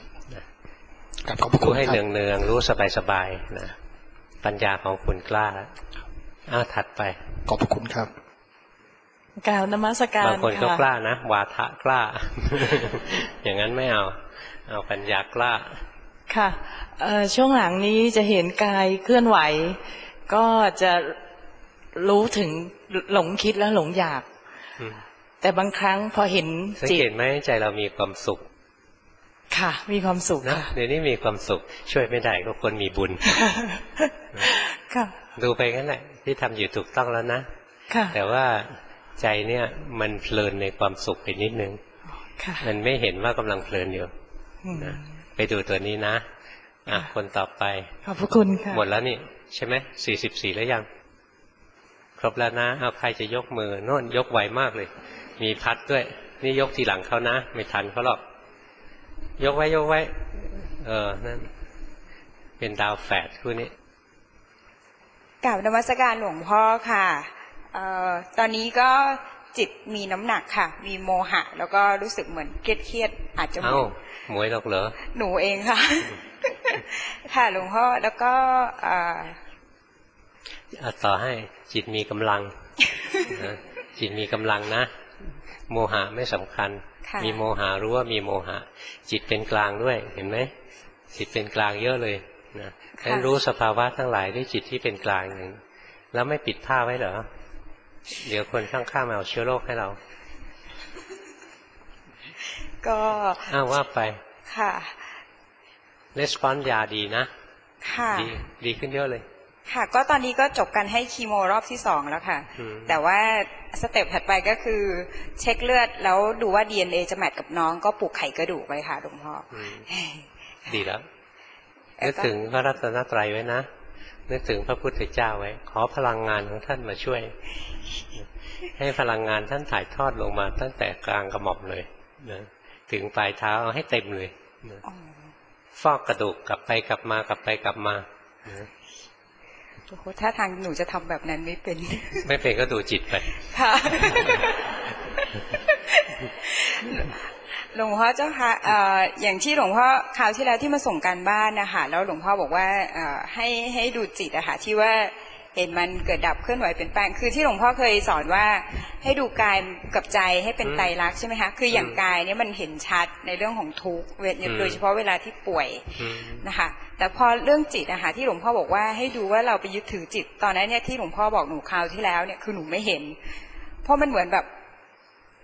รู้ให้เนืองๆรู้สบายๆนะปัญญาของคุณกล้าถัดไปขอบพระคุณครับกล่าวนมัสการบางคนก็กล้านะวาทะกล้า อย่างนั้นไม่เอาปัญญากล้าค่ะช่วงหลังนี้จะเห็นกายเคลื่อนไหวก็จะรู้ถึงหลงคิดและหลงอยากแต่บางครั้งพอเห็นจิตสังเกตไหมใจเรามีความสุขค่ะมีความสุขนะเดี๋ยวนี้มีความสุขช่วยไม่ได้ก็คนมีบุญค่ะดูไปงั้นแหละที่ทำอยู่ถูกต้องแล้วนะค่ะแต่ว่าใจเนี่ยมันเพลินในความสุขไปนิดนึงมันไม่เห็นว่ากำลังเพลินอยู่นะไปดูตัวนี้นะคนต่อไปขอบพระคุณค่ะหมดแล้วนี่ใช่ไหม44แล้วยังครบแล้วนะเอาใครจะยกมือโน่นยกไวมากเลยมีพัดด้วยนี่ยกทีหลังเขานะไม่ทันเขาหรอกยกไว้นั่นเป็นดาวแฝดคู่นี้กราบนมัสการหลวงพ่อค่ะตอนนี้ก็จิตมีน้ำหนักค่ะมีโมหะแล้วก็รู้สึกเหมือนเครียดอาจจะหมวยหรอกเหรอหนูเองค่ะ ค่ะหลวงพ่อแล้วก็ต่อให้จิตมีกำลัง จิตมีกำลังนะโมหะไม่สำคัญมีโมหะรู้ว่ามีโมหะจิตเป็นกลางด้วยเห็นไหมจิตเป็นกลางเยอะเลยนะให้รู้สภาวะทั้งหลายด้วยจิตที่เป็นกลางอย่างนี้แล้วไม่ปิดผ้าไว้เหรอเดี๋ยวคนข้างๆมาเอาเชื้อโรคให้เราก็ว่าไปค่ะレスปอนส์ยาดีนะค่ะดีขึ้นเยอะเลยค่ะก็ตอนนี้ก็จบการให้คีโมรอบที่2แล้วค่ะแต่ว่าสเต็ปถัดไปก็คือเช็คเลือดแล้วดูว่า DNA จะแมทกับน้องก็ปลูกไขกระดูกไว้ค่ะหลวงพ่อดีแล้วนึกถึงพระรัตนตรัยไว้นะนึกถึงพระพุทธเจ้าไว้ขอพลังงานของท่านมาช่วยให้พลังงานท่านถ่ายทอดลงมาตั้งแต่กลางกระหม่อมเลยนะถึงปลายเท้าเอาให้เต็มเลยฟอกกระดูกกลับไปกลับมากลับไปกลับมาโอ้โหถ้าทางหนูจะทำแบบนั้นไม่เป็นไม่เป็นก็ดูจิตไปค่ะหลวงพ่อเจ้าค่ะอย่างที่หลวงพ่อคราวที่แล้วที่มาส่งการบ้านนะคะแล้วหลวงพ่อบอกว่าให้ดูจิตอะค่ะที่ว่าเห็นมันเกิดดับเคลื่อนไหวเปลี่ยนแปลงคือที่หลวงพ่อเคยสอนว่าให้ดูกายกับใจให้เป็นไตรลักษณ์ใช่ไหมคะคืออย่างกายเนี่ยมันเห็นชัดในเรื่องของทุกข์โดยเฉพาะเวลาที่ป่วยนะคะแต่พอเรื่องจิตอะค่ะที่หลวงพ่อบอกว่าให้ดูว่าเราไปยึดถือจิตตอนนั้นเนี่ยที่หลวงพ่อบอกหนูคราวที่แล้วเนี่ยคือหนูไม่เห็นเพราะมันเหมือนแบบ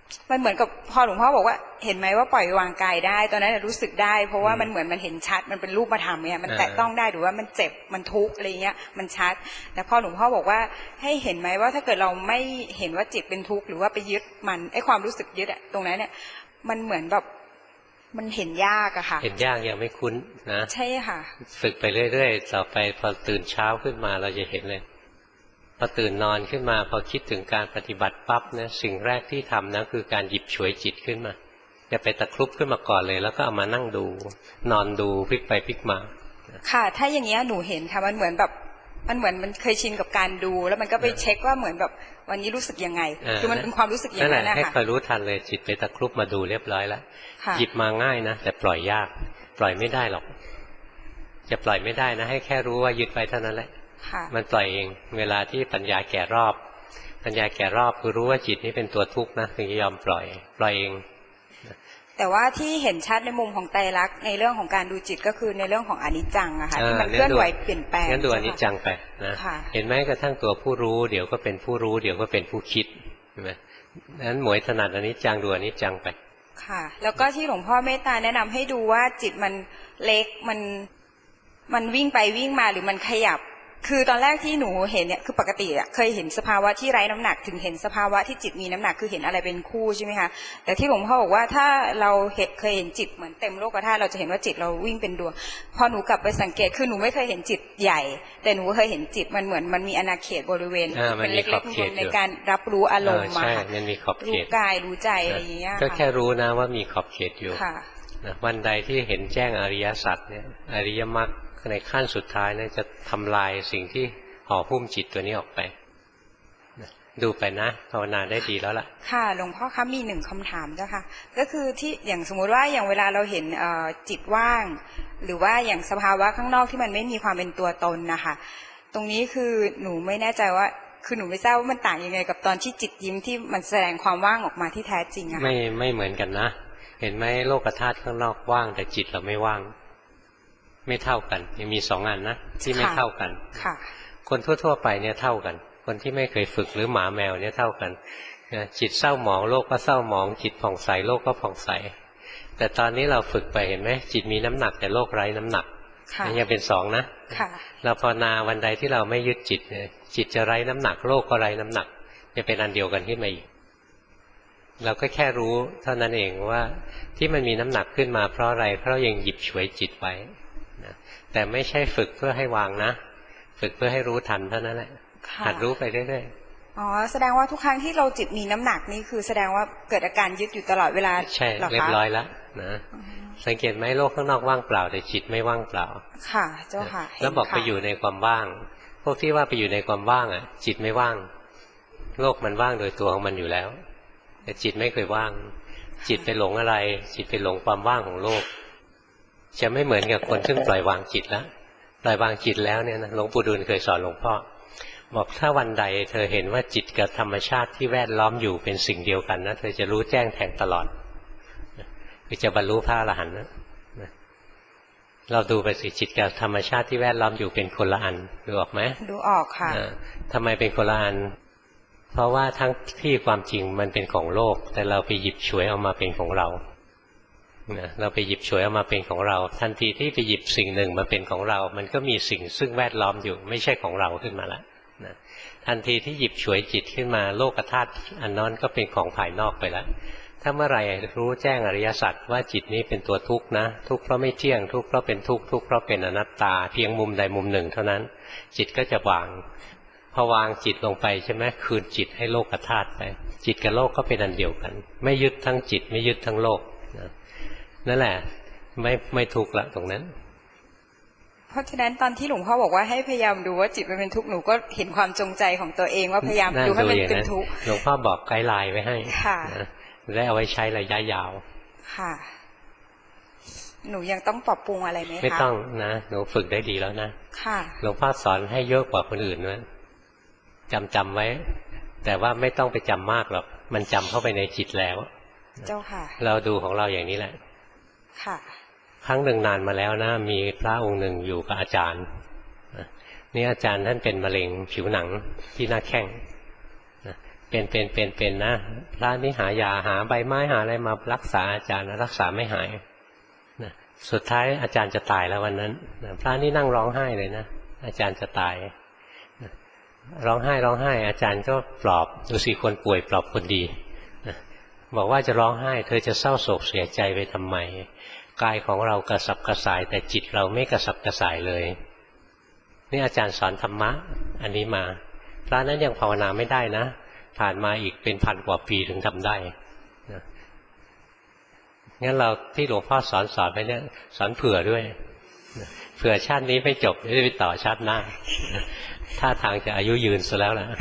มันเหมือนกับพอหลวงพ่อบอกว่าเห็นไหมว่าปล่อยวางกายได้ตอนนั้นรู้สึกได้เพราะว่ามันเหมือนมันเห็นชัดมันเป็นรูปธรรมเนี่ยมันแตะต้องได้หรือว่ามันเจ็บมันทุกข์อะไรเงี้ยมันชัดแต่พอหลวงพ่อบอกว่าให้เห็นไหมว่าถ้าเกิดเราไม่เห็นว่าจิตเป็นทุกข์หรือว่าไปยึดมันไอ้ความรู้สึกยึดอะตรงนั้นเนี่ยมันเหมือนแบบมันเห็นยากอะค่ะเห็นยากยังไม่คุ้นนะใช่ค่ะฝึกไปเรื่อยๆต่อไปพอตื่นเช้าขึ้นมาเราจะเห็นเลยพอตื่นนอนขึ้นมาพอคิดถึงการปฏิบัติปั๊บเนี่ยสิ่งแรกที่ทำนะคือการหยิบฉวยจิตขึ้นมาอย่าไปตะครุบขึ้นมาก่อนเลยแล้วก็เอามานั่งดูนอนดูพลิกไปพลิกมาค่ะถ้าอย่างเงี้ยหนูเห็นค่ะมันเหมือนแบบมันเคยชินกับการดูแล้วมันก็ไปเช็คว่าเหมือนแบบวันนี้รู้สึกยังไงคือมันเป็นความรู้สึกอย่างนั้นนะคะให้คอยรู้ทันเลยจิตไปตะครุบมาดูเรียบร้อยแล้วหยิบมาง่ายนะแต่ปล่อยยากปล่อยไม่ได้หรอกจะปล่อยไม่ได้นะให้แค่รู้ว่ายึดไว้เท่านั้นแหละมันปล่อยเองเวลาที่ปัญญาแก่รอบปัญญาแก่รอบคือรู้ว่าจิตนี้เป็นตัวทุกข์นะถึงจะยอมปล่อยเองแต่ว่าที่เห็นชัดในมุมของไตรลักษณ์ในเรื่องของการดูจิตก็คือในเรื่องของอนิจจังอะค่ะที่มันเคลื่อนไหวเปลี่ยนแปลงงั้นดูอนิจจังไปนะเห็นไหมกระทั่งตัวผู้รู้เดี๋ยวก็เป็นผู้รู้เดี๋ยวก็เป็นผู้คิดเห็นไหมนั้นหมวยถนัดอนิจจังดูอนิจจังไปค่ะแล้วก็ที่หลวงพ่อเมตตาแนะนำให้ดูว่าจิตมันเล็กมันวิ่งไปวิ่งมาหรือมันขยับคือตอนแรกที่หนูเห็นเนี่ยคือปกติอะเคยเห็นสภาวะที่ไร้น้ำหนักถึงเห็นสภาวะที่จิตมีน้ำหนักคือเห็นอะไรเป็นคู่ใช่ไหมคะแต่ที่หลวงพ่อบอกว่าถ้าเราเคยเห็นจิตเหมือนเต็มโลกธาตุเราจะเห็นว่าจิตเราวิ่งเป็นดวงพอหนูกลับไปสังเกตคือหนูไม่เคยเห็นจิตใหญ่แต่หนูเคยเห็นจิตมันเหมือนมันมีอาณาเขตบริเวณเป็นเล็กๆในการรับรู้อารมณ์มาใช่มันมีขอบเขตรู้กายรู้ใจอะไรอย่างเงี้ยก็แค่รู้นะว่ามีขอบเขตอยู่วันใดที่เห็นแจ้งอริยสัจเนี่ยอริยมรรคในขั้นสุดท้ายเนี่ยจะทำลายสิ่งที่ห่อหุ้มจิตตัวนี้ออกไปดูไปนะภาวนาได้ดีแล้วล่ะค่ะหลวงพ่อคะมีหนึ่งคำถามเจ้าค่ะก็คือที่อย่างสมมุติว่าอย่างเวลาเราเห็นจิตว่างหรือว่าอย่างสภาวะข้างนอกที่มันไม่มีความเป็นตัวตนนะคะตรงนี้คือหนูไม่แน่ใจว่าคือหนูไม่ทราบว่ามันต่างยังไงกับตอนที่จิตยิ้มที่มันแสดงความว่างออกมาที่แท้จริงอะไม่เหมือนกันนะเห็นไหมโลกธาตุข้างนอกว่างแต่จิตเราไม่ว่างไม่เท่ากันยังมีสองอันนะที่ไม่เท่ากันค่ะคนทั่วๆไปเนี่ยเท่ากันคนที่ไม่เคยฝึกหรือหมาแมวเนี่ยเท่ากันจิตเศร้าหมองโลกก็เศร้าหมองจิตผ่องใสโลกก็ผ่องใสแต่ตอนนี้เราฝึกไปเห็นไหมจิตมีน้ำหนักแต่โลกไร้น้ำหนักยังเป็นสองนะเราภาวนาวันใดที่เราไม่ยึดจิตเนี่ยจิตจะไร้น้ำหนักโลกก็ไร้น้ำหนักจะเป็นอันเดียวกันขึ้นมาอีกเราก็แค่รู้เท่านั้นเองว่าที่มันมีน้ำหนักขึ้นมาเพราะอะไรเพราะยังหยิบฉวยจิตไว้แต่ไม่ใช่ฝึกเพื่อให้วางนะฝึกเพื่อให้รู้ทันเท่านั้นแหละหัดรู้ไปเรื่อยๆอ๋อแสดงว่าทุกครั้งที่เราจิตมีน้ำหนักนี่คือแสดงว่าเกิดอาการยึดอยู่ตลอดเวลาใช่เรียบร้อยแล้วนะสังเกตไหมโลกข้างนอกว่างเปล่าแต่จิตไม่ว่างเปล่าค่ะเจ้าค่ะแล้วบอกไปอยู่ในความว่างพวกที่ว่าไปอยู่ในความว่างอ่ะจิตไม่ว่างโลกมันว่างโดยตัวของมันอยู่แล้วแต่จิตไม่เคยว่างจิตไปหลงอะไรจิตไปหลงความว่างของโลกจะไม่เหมือนกับคนซึ่งปล่อยวางจิตแล้วปล่อยวางจิตแล้วเนี่ยนะหลวงปู่ดูลเคยสอนหลวงพ่อบอกถ้าวันใดเธอเห็นว่าจิตกับธรรมชาติที่แวดล้อมอยู่เป็นสิ่งเดียวกันนะเธอจะรู้แจ้งแทงตลอดคือจะบรรลุพระอรหันต์นะเราดูไปสิจิตกับธรรมชาติที่แวดล้อมอยู่เป็นคนละอันดูออกไหมดูออกค่ะทำไมเป็นคนละอันเพราะว่าทั้งที่ความจริงมันเป็นของโลกแต่เราไปหยิบฉวยเอามาเป็นของเราเราไปหยิบฉวยเอามาเป็นของเราทันทีที่ไปหยิบสิ่งหนึ่งมาเป็นของเรามันก็มีสิ่งซึ่งแวดล้อมอยู่ไม่ใช่ของเราขึ้นมาแล้วทันทีที่หยิบฉวยจิตขึ้นมาโลกธาตุอันนั้นก็เป็นของภายนอกไปแล้วถ้าเมื่อไหร่รู้แจ้งอริยสัจว่าจิตนี้เป็นตัวทุกข์นะทุกข์เพราะไม่เที่ยงทุกข์เพราะเป็นทุกข์ทุกข์เพราะเป็นอนัตตาเพียงมุมใดมุมหนึ่งเท่านั้นจิตก็จะวางพอวางจิตลงไปใช่ไหมคืนจิตให้โลกธาตุไปจิตกับโลกก็เป็นอันเดียวกันไม่ยึดทั้งจิตไม่ยึดทั้งโลกนั่นแหละไม่ทุกข์ละตรงนั้นเพราะฉะนั้นตอนที่หลวงพ่อบอกว่าให้พยายามดูว่าจิตมันเป็นทุกข์หนูก็เห็นความจงใจของตัวเองว่าพยายามดูให้มันเป็นทุกข์หลวงพ่อบอกไกด์ไลน์ไว้ให้ได้เอาไว้ใช้ระยะยาวค่ะหนูยังต้องปรับปรุงอะไรไหมคะไม่ต้องนะหนูฝึกได้ดีแล้วนะค่ะหลวงพ่อสอนให้เยอะกว่าคนอื่นนะจำไว้แต่ว่าไม่ต้องไปจำมากหรอกมันจำเข้าไปในจิตแล้วเจ้าค่ะเราดูของเราอย่างนี้แหละค่ะครั้งหนึ่งนานมาแล้วนะมีพระองค์หนึ่งอยู่กับอาจารย์นี่อาจารย์ท่านเป็นมะเร็งผิวหนังที่หน้าแข้งเป็นนะพระนี่หายาหาใบไม้หาอะไรมารักษาอาจารย์รักษาไม่หายนะสุดท้ายอาจารย์จะตายแล้ววันนั้นพระนี่นั่งร้องไห้เลยนะอาจารย์จะตายร้องไห้อาจารย์ก็ปลอบดูสิคนป่วยปลอบคนดีบอกว่าจะร้องไห้เธอจะเศร้าโศกเสียใจไปทำไมกายของเรากระสับกระส่ายแต่จิตเราไม่กระสับกระส่ายเลยนี่อาจารย์สอนธรรมะอันนี้มาพระนั้นยังภาวนาไม่ได้นะผ่านมาอีกเป็นพันกว่าปีถึงทำได้นะงั้นเราที่หลวงพ่อสอนไปเนี่ยสอนเผื่อด้วยเผื่อชาตินี้ไม่จบจะไปต่อชาติหน้าท่าทางจะอายุยืนซะแล้วนะ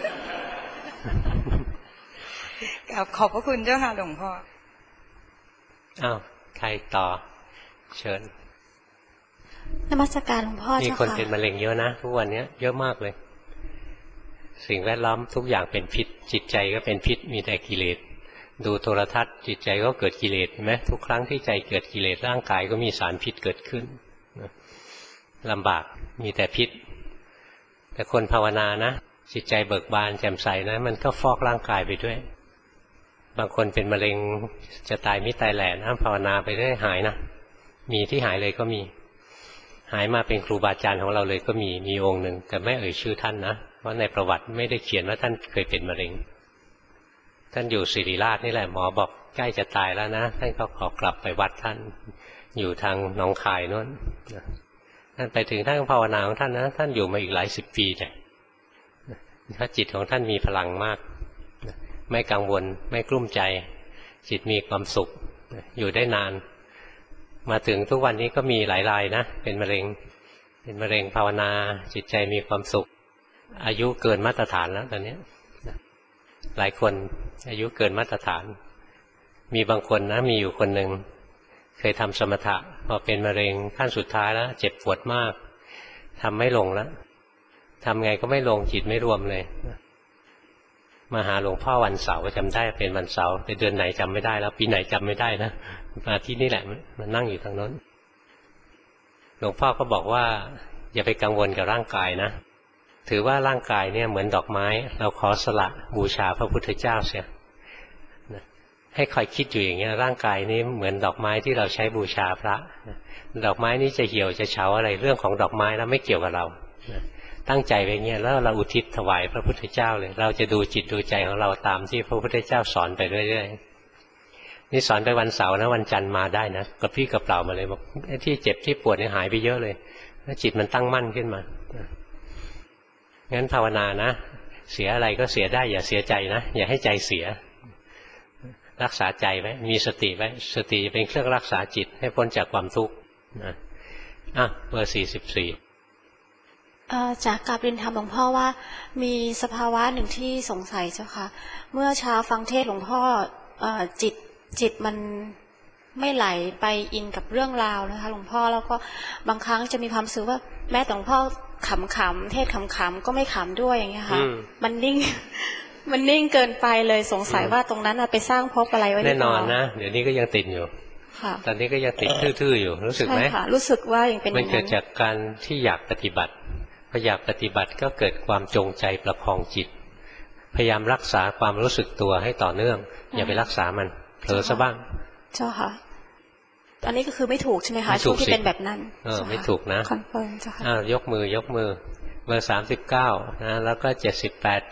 ขอบพระคุณเจ้าค่ะหลวงพ่ออ้าวใครต่อเชิญนมัสการหลวงพ่อเจ้าค่ะมีคนเป็นมะเร็งเยอะนะทุกวันนี้เยอะมากเลยสิ่งแวดล้อมทุกอย่างเป็นพิษจิตใจก็เป็นพิษมีแต่กิเลสดูโทรทัศน์จิตใจก็เกิดกิเลสเห็นไหมทุกครั้งที่ใจเกิดกิเลสร่างกายก็มีสารพิษเกิดขึ้นลำบากมีแต่พิษแต่คนภาวนานะจิตใจเบิกบานแจ่มใสนะมันก็ฟอกร่างกายไปด้วยบางคนเป็นมะเร็งจะตายมิตายแหล่นะภาวนาไปได้หายนะมีที่หายเลยก็มีหายมาเป็นครูบาอาจารย์ของเราเลยก็มีองค์หนึ่งแต่ไม่เอ่ยชื่อท่านนะเพราะในประวัติไม่ได้เขียนว่าท่านเคยเป็นมะเร็งท่านอยู่ศิริราชนี่แหละหมอบอกใกล้จะตายแล้วนะท่านก็ขอกลับไปวัดท่านอยู่ทางหนองคายโน้นท่านไปถึงท่านภาวนาของท่านนะท่านอยู่มาอีกหลายสิบปีเลยถ้าจิตของท่านมีพลังมากไม่กังวลไม่กลุ้มใจจิตมีความสุขอยู่ได้นานมาถึงทุกวันนี้ก็มีหลายรายนะเป็นมะเร็งภาวนาจิตใจมีความสุขอายุเกินมาตรฐานแล้วตอนนี้หลายคนอายุเกินมาตรฐานมีบางคนนะมีอยู่คนหนึ่งเคยทำสมถะพอเป็นมะเร็งขั้นสุดท้ายแล้วเจ็บปวดมากทำไม่ลงแล้วทำไงก็ไม่ลงจิตไม่รวมเลยมาหาหลวงพ่อวันเสาร์จำได้เป็นวันเสาร์แต่เดือนไหนจำไม่ได้แล้วปีไหนจำไม่ได้นะมาที่นี่แหละมันนั่งอยู่ทางโน้นหลวงพ่อก็บอกว่าอย่าไปกังวลกับร่างกายนะถือว่าร่างกายเนี่ยเหมือนดอกไม้เราขอสละบูชาพระพุทธเจ้าเสียให้คอยคิดอยู่อย่างนี้ร่างกายนี้เหมือนดอกไม้ที่เราใช้บูชาพระดอกไม้นี้จะเหี่ยวจะเฉาอะไรเรื่องของดอกไม้แล้วไม่เกี่ยวกับเราตั้งใจไปเงี้ยแล้วเราอุทิศถวายพระพุทธเจ้าเลยเราจะดูจิตดูใจของเราตามที่พระพุทธเจ้าสอนไปเรื่อยๆนี่สอนไปวันเสาร์นะวันจันทร์มาได้นะกับพี่กับเปล่ามาเลยบอกที่เจ็บที่ปวดเนี่ยหายไปเยอะเลยแล้วจิตมันตั้งมั่นขึ้นมางั้นภาวนานะเสียอะไรก็เสียได้อย่าเสียใจนะอย่าให้ใจเสียรักษาใจไว้มีสติไว้สติจะเป็นเครื่องรักษาจิตให้พ้นจากความทุกข์นะเบอร์44 จากกราบเรียนถามหลวงพ่อว่ามีสภาวะหนึ่งที่สงสัยเจ้าค่ะเมื่อเช้าฟังเทศหลวงพ่อจิตมันไม่ไหลไปอินกับเรื่องราวนะคะหลวงพ่อแล้วก็บางครั้งจะมีความรู้สึกว่าแม้แต่หลวงพ่อขำๆเทศขำๆก็ไม่ขำด้วยอย่างเงี้ยค่ะมันนิ่งเกินไปเลยสงสัยว่าตรงนั้นไปสร้างภพอะไรไว้แน่นอนนะเดี๋ยวนี้ก็ยังติดอยู่ตอนนี้ก็ยังติดทื่อๆอยู่รู้สึกไหมรู้สึกว่ายังเป็นมันเกิดจากการที่อยากปฏิบัติพออยากปฏิบัติก็เกิดความจงใจประคองจิตพยายามรักษาความรู้สึกตัวให้ต่อเนื่องอย่าไปรักษามันเผลอซะบ้างเจ้าค่ะอันนี้ก็คือไม่ถูกใช่ไหมคะช่วงที่เป็นแบบนั้นไม่ถูกนะคอนเฟิร์มเจ้าค่ะยกมืเบอร์39นะแล้วก็78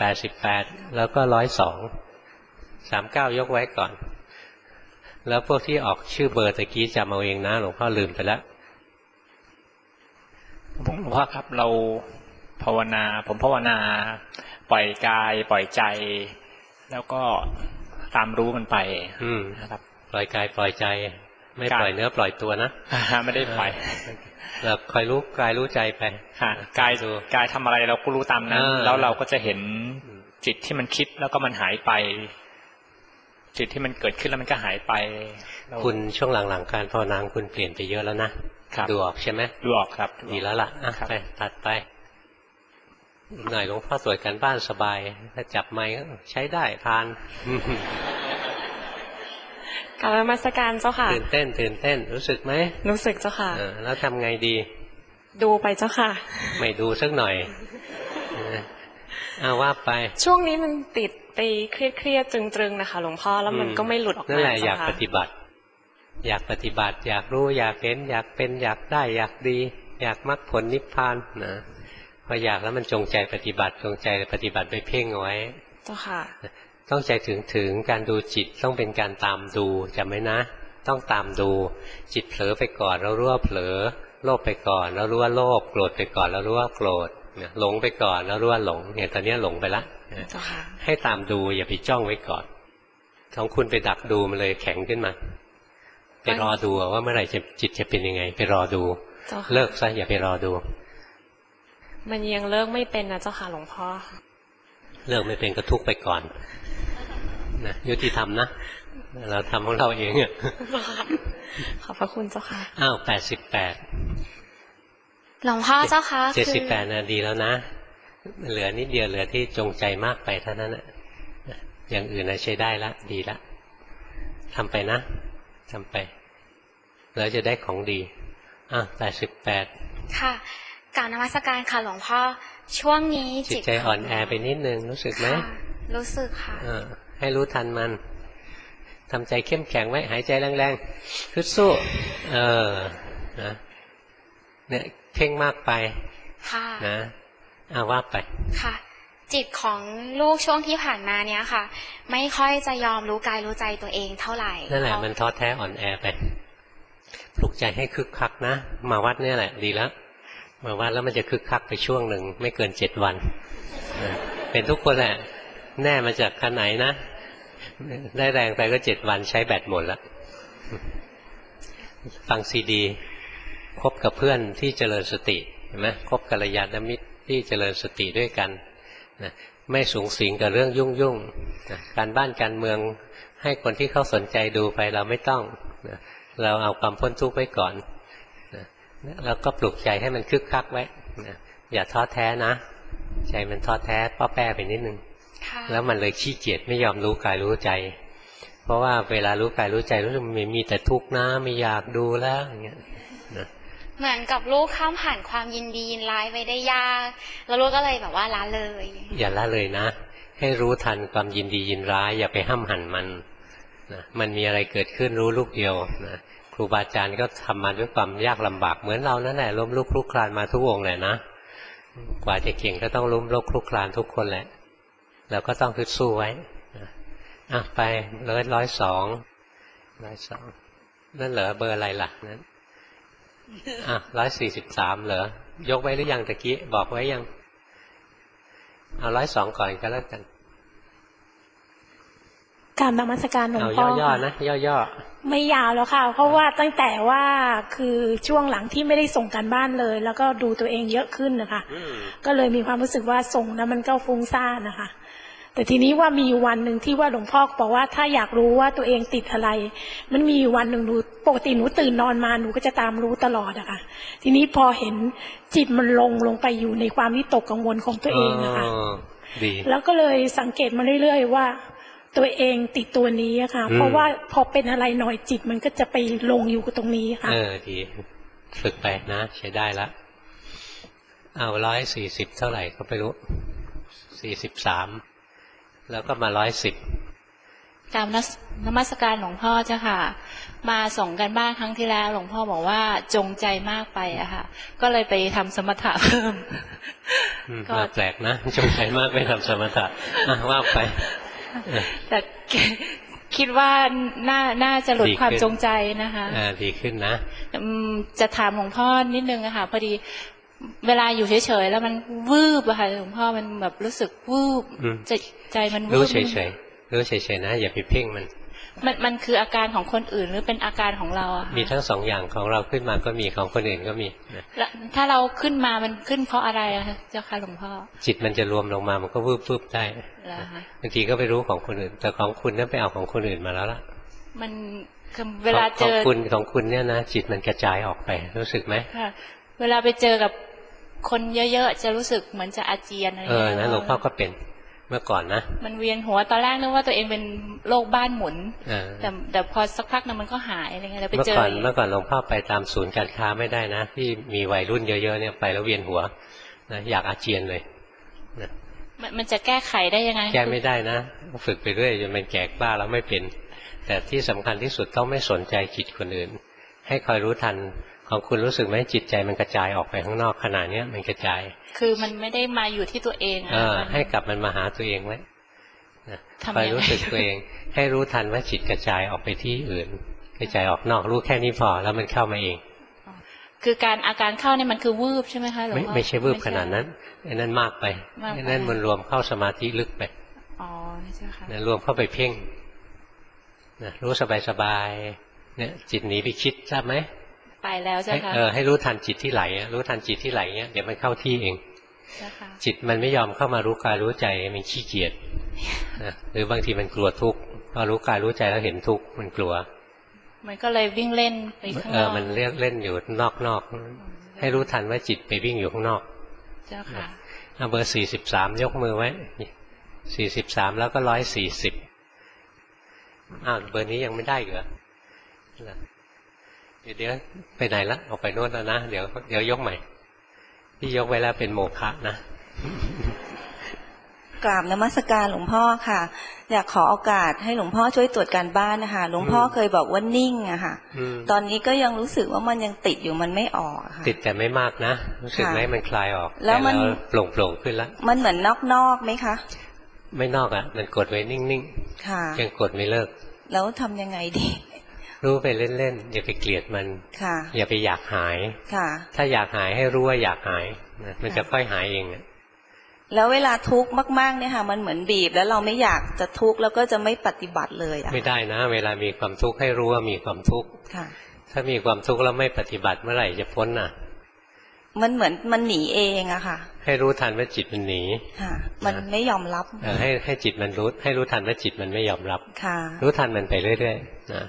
88แล้วก็102 39ยกไว้ก่อนแล้วพวกที่ออกชื่อเบอร์ตะกี้จำเอาเองนะหลวงพ่อลืมไปแล้วหลวงพ่อครับเราผมภาวนาปล่อยกายปล่อยใจแล้วก็ตามรู้มันไปนะครับปล่อยกายปล่อยใจไม่ปล่อยเนื้อปล่อยตัวนะไม่ได้ปล่อยเราคอยรู้กายรู้ใจไปกายทำอะไรเราก็รู้ตามนั้นแล้วเราก็จะเห็นจิตที่มันคิดแล้วก็มันหายไปจิตที่มันเกิดขึ้นแล้วมันก็หายไปคุณช่วงหลังๆการภาวนาคุณเปลี่ยนไปเยอะแล้วนะดูออกใช่ไหมดูออกครับดีแล้วล่ะไปตัดไปหน่อยหลวงพ่อตรวจกันบ้านสบายถ้าจับไม้ก็ใช้ได้ทานกราบนมัสการเจ้าค่ะตื่นเต้นรู้สึกไหมรู้สึกเจ้าค่ะแล้วทำไงดีดูไปเจ้าค่ะไม่ดูสักหน่อยว่าไปช่วงนี้มันติดไปเครียดๆตึงๆนะคะหลวงพ่อแล้วมันก็ไม่หลุดออกมานั่นแหละอยากปฏิบัติ อยากปฏิบัติอยากรู้อยากเห็นอยากเป็นอยากได้อยากดีอยากมรรคผลนิพพานนะพออยากแล้วมันจงใจปฏิบัติจงใจปฏิบัติไปเพ่งเอาไว้เจ้าค่ะต้องใจถึงการดูจิตต้องเป็นการตามดูจำไว้นะต้องตามดูจิตเผลอไปก่อนเรารู้ว่าเผลอโลภไปก่อนแล้วรู้ว่าโลภโกรธไปก่อนแล้วรู้ว่าโกรธหลงไปก่อนแล้วรู้ว่าหลงเนี่ยตอนนี้หลงไปละให้ตามดูอย่าไปจ้องไว้ก่อนของคุณไปดักดูมันเลยแข็งขึ้นมาไปรอดูว่าเมื่อไหร่จิตจะเป็นยังไงไปรอดูเลิกซะอย่าไปรอดูมันยังเลิกไม่เป็นนะเจ้าค่ะหลวงพ่อเลิกไม่เป็นก็ทุกข์ไปก่อนนะยุติธรรมนะเราทำของเราเองอ่ะขอบพระคุณเจ้าค่ะ 88 หลวงพ่อเจ้าค่ะ 78นะดีแล้วนะเหลือนิดเดียวเหลือที่จงใจมากไปเท่านั้นน่ะอย่างอื่นนะใช้ได้ละดีละทำไปนะทำไปแล้วจะได้ของดี88 ค่ะกราบนมัสการค่ะหลวงพ่อช่วงนี้จิตใจอ่อนแอไปนิดนึงรู้สึกไหมรู้สึกค่ะให้รู้ทันมันทำใจเข้มแข็งไว้หายใจแรงๆฮึดสู้นะเนี่ยเพ่งมากไปนะว่าไปค่ะจิตของลูกช่วงที่ผ่านมาเนี้ยค่ะไม่ค่อยจะยอมรู้กายรู้ใจตัวเองเท่าไหร่นั่นแหละมันท้อแท้อ่อนแอไปปลุกใจให้คึกคักนะมาวัดเนี่ยแหละดีแล้วมาวัดแล้วมันจะคึกคักไปช่วงหนึ่งไม่เกิน7 วันเป็นทุกคนแหละแน่มาจากขนาดไหนนะได้แรงไปก็7 วันใช้แบตหมดแล้วฟังซีดีคบกับเพื่อนที่เจริญสติเห็นไหมคบกัลยาณมิตรที่เจริญสติด้วยกันนะไม่สูงสิงกับเรื่องยุ่งนะการบ้านการเมืองให้คนที่เขาสนใจดูไปเราไม่ต้องนะเราเอาความพ้นทุกข์ไว้ก่อนนะแล้วก็ปลุกใจให้มันคึกคักไว้นะอย่าท้อแท้นะใจมันท้อแท้ป้อแป้ไปนิดนึงแล้วมันเลยขี้เกียจไม่ยอมรู้กายรู้ใจเพราะว่าเวลารู้กายรู้ใจรู้สึกมันมีแต่ทุกข์นะไม่อยากดูแล้วอย่างเงี้ยนะเหมือนกับลูกข้ามผ่านความยินดียินร้ายไปได้ยากแล้วลูกก็เลยแบบว่าละเลยอย่าละเลยนะให้รู้ทันความยินดียินร้ายอย่าไปห้ามหันมันนะมันมีอะไรเกิดขึ้นรู้ลูกเดียวนะครูบาอาจารย์ก็ทำมาด้วยความยากลำบากเหมือนเรานั่นแหละล้มลุกคลุกคลานมาทุกองค์แหละนะกว่าจะเก่งก็ต้องล้มลุกคลุกคลานทุกคนแหละเราก็ต้องฮึดสู้ไว้ไป102นั่นเหรอเบอร์อะไรล่ะนั้น143เหรอยกไว้หรือยังตะกี้บอกไว้ยังเอา102ก่อนก็แล้วกันกราบนมัสการหลวงพ่อย่อๆนะย่อๆไม่ยาวแล้วค่ะเพราะว่าตั้งแต่ว่าคือช่วงหลังที่ไม่ได้ส่งการบ้านเลยแล้วก็ดูตัวเองเยอะขึ้นนะคะก็เลยมีความรู้สึกว่าส่งแล้วมันก็ฟุ้งซ่านนะคะแต่ทีนี้ว่ามีวันหนึ่งที่ว่าหลวงพ่อบอกว่าถ้าอยากรู้ว่าตัวเองติดอะไรมันมีวันหนึ่งหนูปกติหนูตื่นนอนมาหนูก็จะตามรู้ตลอดอะค่ะทีนี้พอเห็นจิตมันลงไปอยู่ในความวิตกกังวลของตัวเองนะคะแล้วก็เลยสังเกตมาเรื่อยๆว่าตัวเองติดตัวนี้อะค่ะเพราะว่าพอเป็นอะไรหน่อยจิตมันก็จะไปลงอยู่กับตรงนี้ค่ะดีฝึกไปนะใช้ได้ละเอา140เท่าไหร่ก็ไม่รู้43แล้วก็มา110 ตามนมัสการหลวงพ่อเจ้าค่ะมาส่งกันบ้านครั้งที่แล้วหลวงพ่อบอกว่าจงใจมากไปอะค่ะก็เลยไปทำสมถะเพิ่มก็แปลกนะจงใจมากไปทำสมถะว่าไปแต่คิดว่าน่าจะหลุดความจงใจนะคะดีขึ้นนะจะถามหลวงพ่อนิดนึงอะค่ะพอดีเวลาอยู่เฉยๆแล้วมันวืบอะค่ะหลวงพ่อมันแบบรู้สึกวืบใจมันวืบรู้เฉยๆรู้เฉยๆนะอย่าไปเพ่งมันคืออาการของคนอื่นหรือเป็นอาการของเราอะมีทั้งสองอย่างของเราขึ้นมาก็มีของคนอื่นก็มีแล้วถ้าเราขึ้นมามันขึ้นเพราะอะไรอะเจ้าค่ะหลวงพ่อจิตมันจะรวมลงมามันก็วืบได้บางทีก็ไปรู้ของคนอื่นแต่ของคุณนั่นไปเอาของคนอื่นมาแล้วล่ะมันเวลาเจอของคุณเนี่ยนะจิตมันกระจายออกไปรู้สึกไหมเวลาไปเจอกับคนเยอะๆจะรู้สึกเหมือนจะอาเจียนอะไรนะหลวงพ่อก็เป็นเมื่อก่อนนะมันเวียนหัวตอนแรกนึกว่าตัวเองเป็นโรคบ้านหมุนแต่พอสักพักนึงมันก็หายอะไรเงี้ยแล้วไปเจอเมื่อก่อนหลวงพ่อไปตามศูนย์การค้าไม่ได้นะที่มีวัยรุ่นเยอะๆเนี่ยไปแล้วเวียนหัวนะอยากอาเจียนเลยนะมันจะแก้ไขได้ยังไงแก้ไม่ได้นะฝึกไปเรื่อยจนมันแก่กล้าแล้วไม่เป็นแต่ที่สำคัญที่สุดต้องไม่สนใจจิตคนอื่นให้คอยรู้ทันของคุณรู้สึกไหมจิตใจมันกระจายออกไปข้างนอกขณะนี้มันกระจายคือมันไม่ได้มาอยู่ที่ตัวเองให้กลับมันมาหาตัวเองไว้คอยรู้สึกตัวเองให้รู้ทันว่าจิตกระจายออกไปที่อื่นกระจายออกนอกรู้แค่นี้พอแล้วมันเข้ามาเองคืออาการเข้าเนี่ยมันคือวืบใช่ไหมคะหลวงพ่อไม่ใช่วืบขนาดนั้นไอ้นั่นมากไปไอ้นั่นมันรวมเข้าสมาธิลึกไปอ๋อใช่ค่ะรวมเข้าไปเพ่งรู้สบายๆเนี่ยจิตหนีไปคิดทราบไหมไปแล้วใช่ค่ะให้รู้ทันจิตที่ไหลรู้ทันจิตที่ไหลเนี่ยเดี๋ยวมันเข้าที่เองจิตมันไม่ยอมเข้ามารู้กายรู้ใจมันขี้เกียจหรือบางทีมันกลัวทุกข์พอรู้กายรู้ใจแล้วเห็นทุกข์มันกลัวมันก็เลยวิ่งเล่นไปข้างนอกมันเล่นอยู่นอกให้รู้ทันว่าจิตไปวิ่งอยู่ข้างนอกเจ้าค่ะเอาเบอร์43ยกมือไว้43แล้วก็140เบอร์นี้ยังไม่ได้เหรอเดี๋ยวไปไหนละออกไปโน่นแล้วนะเดี๋ยวยกใหม่ที่ยกไว้แล้วเป็นโมฆะนะกราบนมัสการหลวงพ่อค่ะอยากขอโอกาสให้หลวงพ่อช่วยตรวจการบ้านนะคะหลวงพ่อเคยบอกว่านิ่งอะค่ะตอนนี้ก็ยังรู้สึกว่ามันยังติดอยู่มันไม่ออกค่ะติดแต่ไม่มากนะรู้สึกไหมมันคลายออกแล้วมันโปร่งขึ้นแล้วมันเหมือนนอกไหมคะไม่นอกอ่ะมันกดไว้นิ่งๆยังกดไม่เลิกแล้วทำยังไงดีรู้ไปเล่นๆอย่าไปเกลียดมันอย่าไปอยากหายถ้าอยากหายให้รู้ว่าอยากหายมันจะค่อยหายเองแล้วเวลาทุกข์มากๆเนี่ยค่ะมันเหมือนบีบแล้วเราไม่อยากจะทุกข์แล้วก็จะไม่ปฏิบัติเลยไม่ได้นะเวลามีความทุกข์ให้รู้ว่ามีความทุกข์ถ้ามีความทุกข์แล้วไม่ปฏิบัติเมื่อไหร่จะพ้นน่ะมันเหมือนมันหนีเองอะค่ะให้รู้ทันว่าจิตมันหนีมันไม่ยอมรับให้จิตมันรู้ให้รู้ทันว่าจิตมันไม่ยอมรับรู้ทันมันไปเรื่อยๆนะ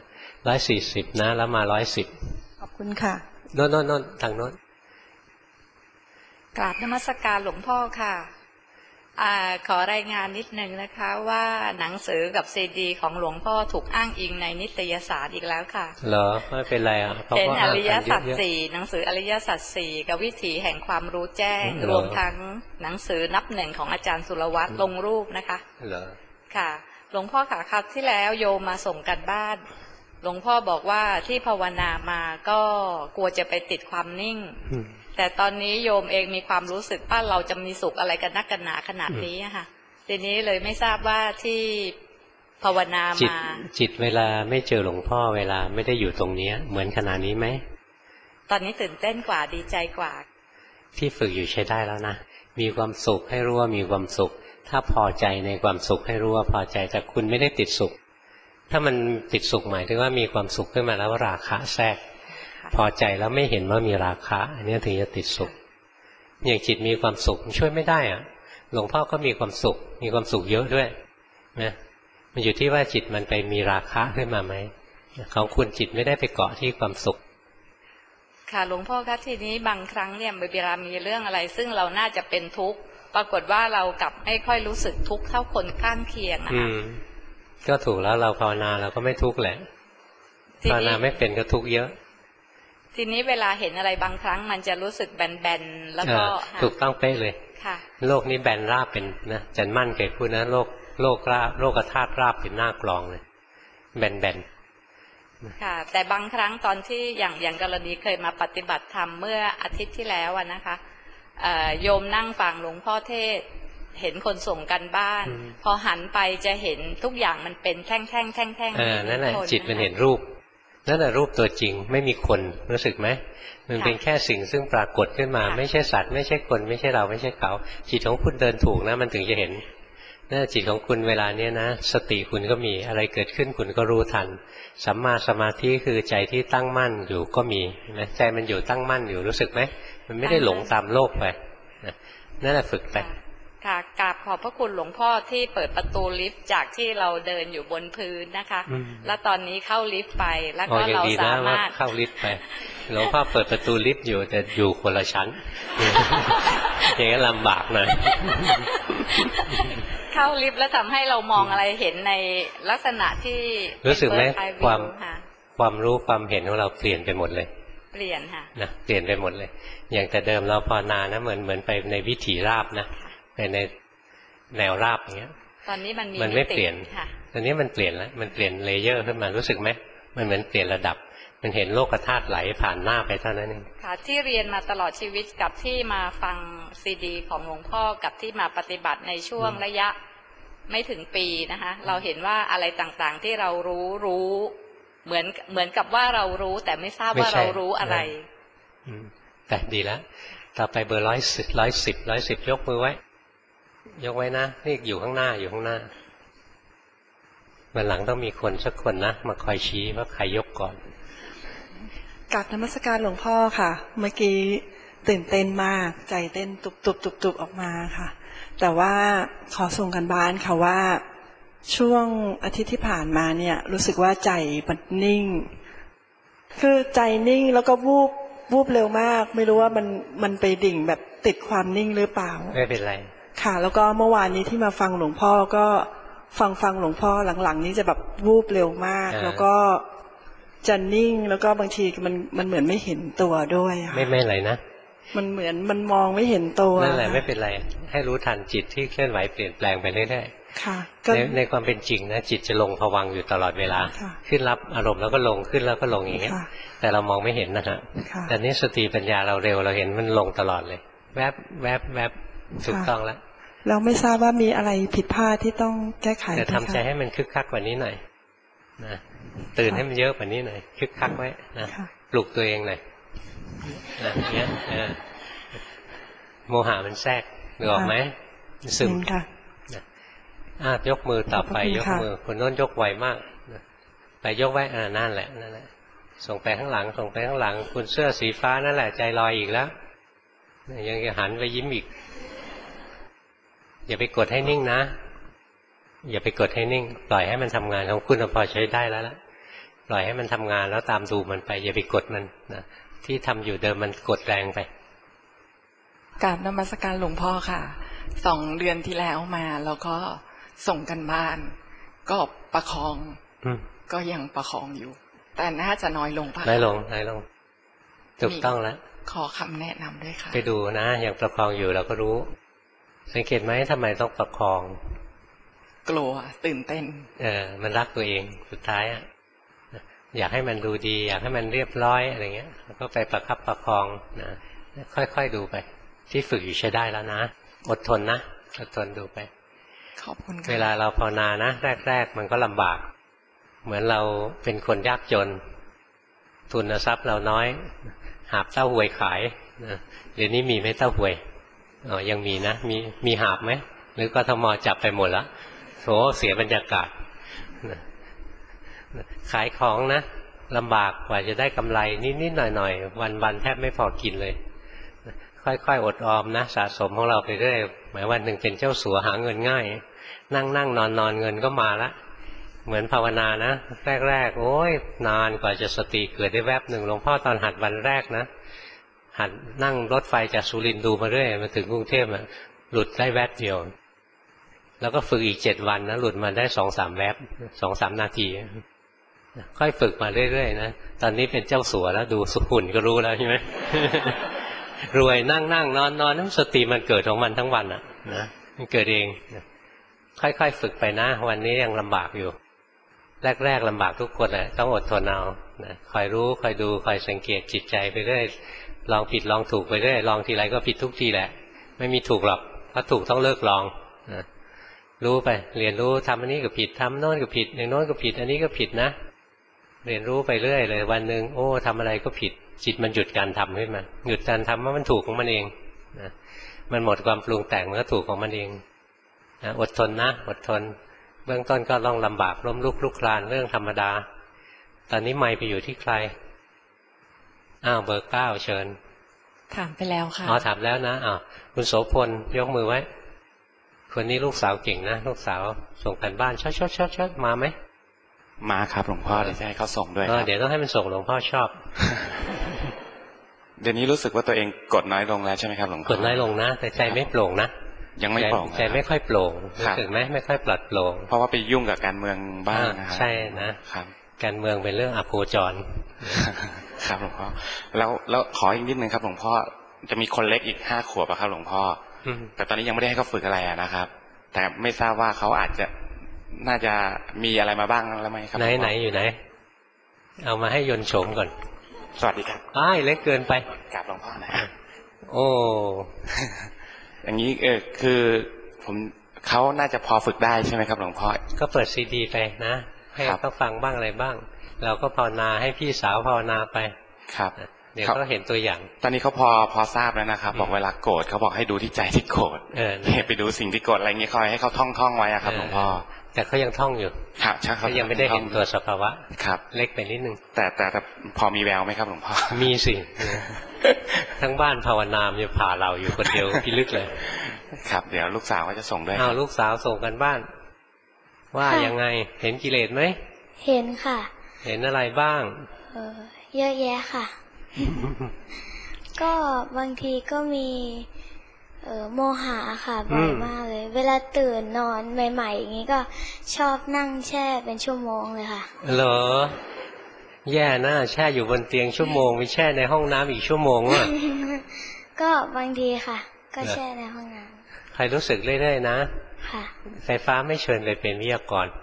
140นะแล้วมา110 ขอบคุณค่ะโน่นทางโน้นกราบนมัสการหลวงพ่อค่ะขอรายงานนิดนึงนะคะว่าหนังสือกับซีดีของหลวงพ่อถูกอ้างอิงในนิตยสารอีกแล้วค่ะเหรอไม่เป็นไรเป็นอริยสัจสี่หนังสืออริยสัจสี่กับวิถีแห่งความรู้แจ้งรวมทั้งหนังสือนับหนึ่งของอาจารย์สุรวัตรลงรูปนะคะเหรอค่ะหลวงพ่อค่ะคราวที่แล้วโยมมาส่งกันบ้านหลวงพ่อบอกว่าที่ภาวนามาก็กลัวจะไปติดความนิ่งแต่ตอนนี้โยมเองมีความรู้สึกว่าเราจะมีสุขอะไรกันนักกันหนาขนาดนี้ค่ะทีนี้เลยไม่ทราบว่าที่ภาวนามาจิตเวลาไม่เจอหลวงพ่อเวลาไม่ได้อยู่ตรงนี้เหมือนขณะนี้ไหมตอนนี้ตื่นเต้นกว่าดีใจกว่าที่ฝึกอยู่ใช้ได้แล้วนะมีความสุขให้รู้ว่ามีความสุขถ้าพอใจในความสุขให้รู้ว่าพอใจแต่คุณไม่ได้ติดสุขถ้ามันติดสุขหมายถึงว่ามีความสุขขึ้นมาแล้วราคะแทรกพอใจแล้วไม่เห็นว่ามีราคะอันนี้ถึงจะติดสุขอย่างจิตมีความสุขช่วยไม่ได้อะหลวงพ่อก็มีความสุขเยอะด้วยนะมันอยู่ที่ว่าจิตมันไปมีราคะขึ้นมาไหมของคุณจิตไม่ได้ไปเกาะที่ความสุขค่ะหลวงพ่อคะทีนี้บางครั้งเนี่ยเวลามีเรื่องอะไรซึ่งเราน่าจะเป็นทุกข์ปรากฏว่าเรากลับไม่ค่อยรู้สึกทุกข์เท่าคนข้างเคียงนะคะก็ถูกแล้วเราภาวนาเราก็ไม่ทุกข์แหละภาวนาไม่เป็นก็ทุกข์เยอะทีนี้เวลาเห็นอะไรบางครั้งมันจะรู้สึกแบนๆแล้วก็ถูกต้องเป๊ะเลยโลกนี้แบนราบเป็นนะจันมั่นเกิดพูดนะโลกราบโลกธาตุราบเป็นหน้ากลองเลยแบนค่ะแต่บางครั้งตอนที่อย่างกรณีเคยมาปฏิบัติธรรมเมื่ออาทิตย์ที่แล้วนะคะโยมนั่งฟังหลวงพ่อเทศเห็นคนส่งกันบ้านพอหันไปจะเห็นทุกอย่างมันเป็นแท่งนั่นแหละจิตมันเห็นรูปนั่นแหละรูปตัวจริงไม่มีคนรู้สึกไหมมันเป็นแค่สิ่งซึ่งปรากฏขึ้นมาไม่ใช่สัตว์ไม่ใช่คนไม่ใช่เราไม่ใช่เขาจิตของคุณเดินถูกนะมันถึงจะเห็นนั่นจิตของคุณเวลาเนี้ยนะสติคุณก็มีอะไรเกิดขึ้นคุณก็รู้ทันสัมมาสมาธิคือใจที่ตั้งมั่นอยู่ก็มีนะใจมันอยู่ตั้งมั่นอยู่รู้สึกไหมมันไม่ได้หลงตามโลกไปนั่นแหละฝึกไปค่ะกราบขอบพระคุณหลวงพ่อที่เปิดประตูลิฟต์จากที่เราเดินอยู่บนพื้นนะคะแล้วตอนนี้เข้าลิฟต์ไปแล้วก็เราสามารถเข้าลิฟต์ไปหลวงพ่อเปิดประตูลิฟต์อยู่แต่อยู่คนละชั้นอย่างนั้นลำบากหน่อยเข้าลิฟต์แล้วทำให้เรามองอะไรเห็นในลักษณะที่รู้สึกไหมความรู้ความเห็นของเราเปลี่ยนไปหมดเลยเปลี่ยนค่ะนะเปลี่ยนไปหมดเลยอย่างแต่เดิมเราภาวนานะเหมือนไปในวิถีราบนะไปในแนวราบอย่างเงี้ยตอนนี้มันไม่เปลี่ยนค่ะตอนนี้มันเปลี่ยนแล้วมันเปลี่ยนเลเยอร์ขึ้นมารู้สึกไหมมันเหมือนเปลี่ยนระดับมันเห็นโลกธาตุไหลผ่านหน้าไปเท่านั้นเองค่ะที่เรียนมาตลอดชีวิตกับที่มาฟังซีดีของหลวงพ่อกับที่มาปฏิบัติในช่วงระยะไม่ถึงปีนะคะเราเห็นว่าอะไรต่างๆที่เรารู้เหมือนกับว่าเรารู้แต่ไม่ทราบว่าเรารู้อะไรแต่ดีแล้วต่อไปเบอร์110ยกมือไว้ยกไว้นะนี่อยู่ข้างหน้าวันหลังต้องมีคนสักคนนะมาคอยชี้ว่าใครยกก่อนกราบนมัสการหลวงพ่อค่ะเมื่อกี้ตื่นเต้นมากใจเต้นตุบออกมาค่ะแต่ว่าขอส่งกันบ้านค่ะว่าช่วงอาทิตย์ที่ผ่านมาเนี่ยรู้สึกว่าใจมันนิ่งคือใจนิ่งแล้วก็วูบเร็วมากไม่รู้ว่ามันไปดิ่งแบบติดความนิ่งหรือเปล่าไม่เป็นไรค่ะแล้วก็เมื่อวานนี้ที่มาฟังหลวงพ่อก็ฟังหลวงพ่อหลังๆนี้จะแบบวูบเร็วมากแล้วก็จะนิ่งแล้วก็บางทีมันเหมือนไม่เห็นตัวด้วยค่ะไม่อะไรนะมันเหมือนมันมองไม่เห็นตัวนั่นแหละไม่เป็นไรให้รู้ทันจิตที่เคลื่อนไหวเปลี่ยนแปลงไปเรื่อยๆค่ะในความเป็นจริงนะจิตจะลงภวังค์อยู่ตลอดเวลาขึ้นรับอารมณ์แล้วก็ลงขึ้นแล้วก็ลงอย่างเงี้ยแต่เรามองไม่เห็นนะฮะแต่นี้สติปัญญาเราเร็วเราเห็นมันลงตลอดเลยแวบถูกต้องแล้วเราไม่ทราบว่ามีอะไรผิดพลาดที่ต้องแก้ไขแต่ทำใจให้มันคึกคักกว่านี้หน่อยนะตื่นให้มันเยอะกว่านี้หน่อยคึกคักไว้นะปลุกตัวเองหน่อยนะเนี้ยโมหะมันแทรกนึกออกไหมซึมยกมือต่อไปยกมือคนโน้นยกไวมากไปยกไว้นั่นแหละส่งไปข้างหลังคุณเสื้อสีฟ้านั่นแหละใจลอยอีกแล้วยังจะหันไปยิ้มอีกอย่าไปกดให้นิ่งนะอย่าไปกดให้นิ่งปล่อยให้มันทำงานของคุณพอใช้ได้แล้วล่ะปล่อยให้มันทำงานแล้วตามดูมันไปอย่าไปกดมันนะที่ทำอยู่เดิมมันกดแรงไปกราบนมัสการหลวงพ่อค่ะ2 เดือนที่แล้วมาแล้วก็ส่งกันบ้านก็ประคองก็ยังประคองอยู่แต่น่าจะน้อยลงป่ะน้อยลงถูกต้องแล้วขอคำแนะนำด้วยค่ะไปดูนะยังประคองอยู่เราก็รู้สังเกตไหมทำไมต้องประคองกลัวตื่นเต้นมันรักตัวเองสุดท้ายอยากให้มันดูดีอยากให้มันเรียบร้อยอะไรเงี้ยแล้วก็ไปประคับประคองนะค่อยๆดูไปที่ฝึกอยู่ใช้ได้แล้วนะอดทนนะอดทนดูไปขอบคุณค่ะเวลาเราภาวนานะแรกๆมันก็ลำบากเหมือนเราเป็นคนยากจนทุนทรัพย์เราน้อยหาบเต้าหวยขายเดี๋ยวนี้มีไหมเต้าหวยยังมีนะมีหาบไหมหรือกทม.จับไปหมดแล้วโถเสียบรรยากาศขายของนะลำบากกว่าจะได้กำไรนิดๆหน่อยๆวันๆแทบไม่พอกินเลยค่อยๆอดออมนะสะสมของเราไปเรื่อยหมายวันหนึ่งเป็นเจ้าสัวหาเงินง่ายนั่งนอนเงินก็มาละเหมือนภาวนานะแรกโอ้ยนานกว่าจะสติเกิดได้แวบหนึ่งหลวงพ่อตอนหัดวันแรกนะหัดนั่งรถไฟจากสุรินทร์ดูมาเรื่อยมาถึงกรุงเทพหลุดได้แวบเดียวแล้วก็ฝึกอีก7 วันนะหลุดมาได้2-3 แวบ2-3 นาทีค่อยฝึกมาเรื่อยๆนะตอนนี้เป็นเจ้าสัวแล้วดูสุขุนก็รู้แล้วใช่ไหม รวยนั่งนอนน้ำสติมันเกิดของมันทั้งวันอ่ะนะมันเกิดเองค่อยๆฝึกไปนะวันนี้ยังลำบากอยู่แรกลำบากทุกคนแหละต้องอดทนเอานะคอยรู้คอยดูคอยสังเกตจิตใจไปเรื่อยลองผิดลองถูกไปเรื่อยลองทีไรก็ผิดทุกทีแหละไม่มีถูกหรอกเพราะถูกต้องเลิกลองนะรู้ไปเรียนรู้ทำอันนี้ก็ผิดทำโน้นก็ผิดอย่างโน้นก็ผิดอันนี้ก็ผิดนะเรียนรู้ไปเรื่อยเลยวันหนึ่งโอ้ทำอะไรก็ผิดจิตมันหยุดการทำขึ้นมาหยุดการทำว่ามันถูกของมันเองนะมันหมดความปรุงแต่งมันก็ถูกของมันเองนะอดทนนะอดทนเบื้องต้นก็ต้องลำบากล้มลุกคลุกคลานเรื่องธรรมดาตอนนี้ไมค์ไปอยู่ที่ใครเบอร์ 9เชิญถามไปแล้วค่ะถามแล้วนะคุณโสพลยกมือไว้คนนี้ลูกสาวเก่งนะลูกสาวส่งกันบ้านชดมาไหมมาครับหลวงพ่อเดี๋ยวจะให้เขาส่งด้วยเดี๋ยวต้องให้มันส่งหลวงพ่อชอบเดี๋ยวนี้รู้สึกว่าตัวเองกดน้อยลงแล้วใช่ไหมครับหลวงพ่อกดน้อยลงนะแต่ใจไม่โปร่งนะยังไม่โปร่งใจไม่ค่อยโปร่งรู้สึกไหมไม่ค่อยปลอดโปร่งเพราะว่าไปยุ่งกับการเมืองบ้างนะครับใช่นะครับการเมืองเป็นเรื่องอโคจรครับหลวงพ่อแล้วขออีกนิดนึงครับหลวงพ่อจะมีคนเล็กอีก5 ขวบครับหลวงพ่อแต่ตอนนี้ยังไม่ได้ให้เขาฝึกอะไรนะครับแต่ไม่ทราบว่าเขาอาจจะน่าจะมีอะไรมาบ้างแล้วไหมครับไหนอยู่ไหนเอามาให้ยนต์โฉมก่อนสวัสดีครับอ้ายเล็กเกินไปกราบหลวงพ่อนะโอ้อย่างนี้คือผมเขาน่าจะพอฝึกได้ใช่ไหมครับหลวงพ่อก็เปิดซีดีไปนะให้เขาฟังบ้างอะไรบ้างเราก็ภาวนาให้พี่สาวภาวนาไปครับเดี๋ยวก็เห็นตัวอย่างตอนนี้เขาพอทราบแล้วนะครับบอกเวลาโกรธเขาบอกให้ดูที่ใจที่โกรธไปดูสิ่งที่โกรธอะไรเงี้ยคอยให้เขาท่องไว้ครับหลวงพ่อแต่เขายังท่องอยู่ครับใช่ครับยังไม่ได้เห็นตัวสภาวะครับเล็กไปนิดนึงแต่พอมีแววไหมครับหลวงพ่อมีสิทั้งบ้านภาวนาอยู่ผ่าเราอยู่คนเดียวพิลึกเลยครับเดี๋ยวลูกสาวก็จะส่งด้วยลูกสาวส่งกันบ้านว่ายังไงเห็นกิเลสไหมเห็นค่ะเห็นอะไรบ้างเยอะแยะค่ะ ก็บางทีก็มีโมหะค่ะบ่อยมากเลยเวลาตื่นนอนใหม่ๆอย่างนี้ก็ชอบนั่งแช่เป็นชั่วโมงเลยค่ะเหรอแย่นะแช่อยู่บนเตียงชั่วโมงไปแช่ในห้องน้ำอีกชั่วโมงอ่ะก็บางทีค่ะก็แช่ในห้องน้ำใครรู้สึกเรื่อยๆนะค่ะไฟฟ้าไม่เชิญไปเป็นวิทยากร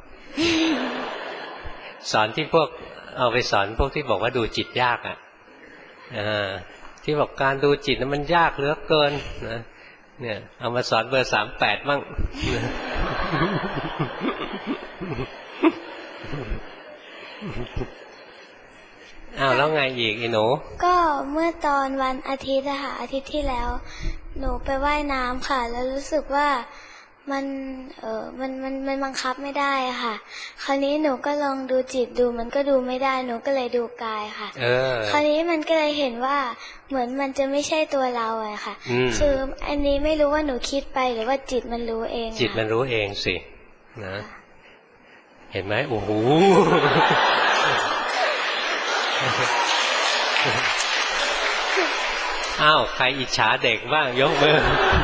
สอนที่พวกเอาไปสอนพวกที่บอกว่าดูจิตยากอ่ะที่บอกการดูจิตนั้นมันยากเหลือเกินนะเนี่ยเอามาสอนเบอร์38มั่งแล้วไงอีกไอ้หนูก็เมื่อตอนวันอาทิตย์ค่ะอาทิตย์ที่แล้วหนูไปว่ายน้ำค่ะแล้วรู้สึกว่ามันบังคับไม่ได้ค่ะคราวนี้หนูก็ลองดูจิตดูมันก็ดูไม่ได้หนูก็เลยดูกายค่ะคราวนี้มันก็เลยเห็นว่าเหมือนมันจะไม่ใช่ตัวเราอะค่ะคืออันนี้ไม่รู้ว่าหนูคิดไปหรือว่าจิตมันรู้เองจิตมันรู้เองสินะเห็นไหมโอ้โหใครอิจฉาเด็กบ้างยกมือ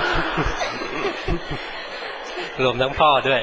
รวมทั้งพ่อด้วย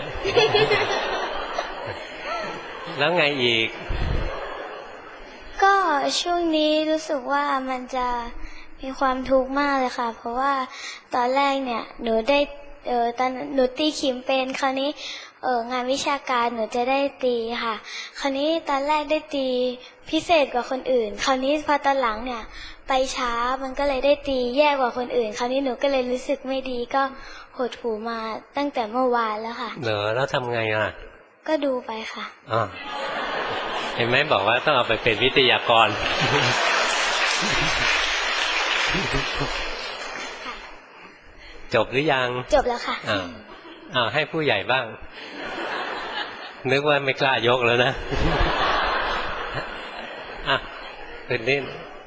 แล้วไงอีกก็ช่วงนี้รู้สึกว่ามันจะมีความทุกข์มากเลยค่ะเพราะว่าตอนแรกเนี่ยหนูได้ตอนหนูตีขิมเป็นคราวนี้งานวิชาการหนูจะได้ตีค่ะคราวนี้ตอนแรกได้ตีพิเศษกว่าคนอื่นคราวนี้พอตอนหลังเนี่ยไปช้ามันก็เลยได้ตีแย่กว่าคนอื่นคราวนี้หนูก็เลยรู้สึกไม่ดีก็หดหูมาตั้งแต่เมื่อวานแล้วค่ะแล้วทำไงล่ะก็ดูไปค่ะเห็นไหมบอกว่าต้องเอาไปเป็นวิทยากรจบหรือยังจบแล้วค่ะให้ผู้ใหญ่บ้างนึกว่าไม่กล้ายกแล้วนะเป็นนิด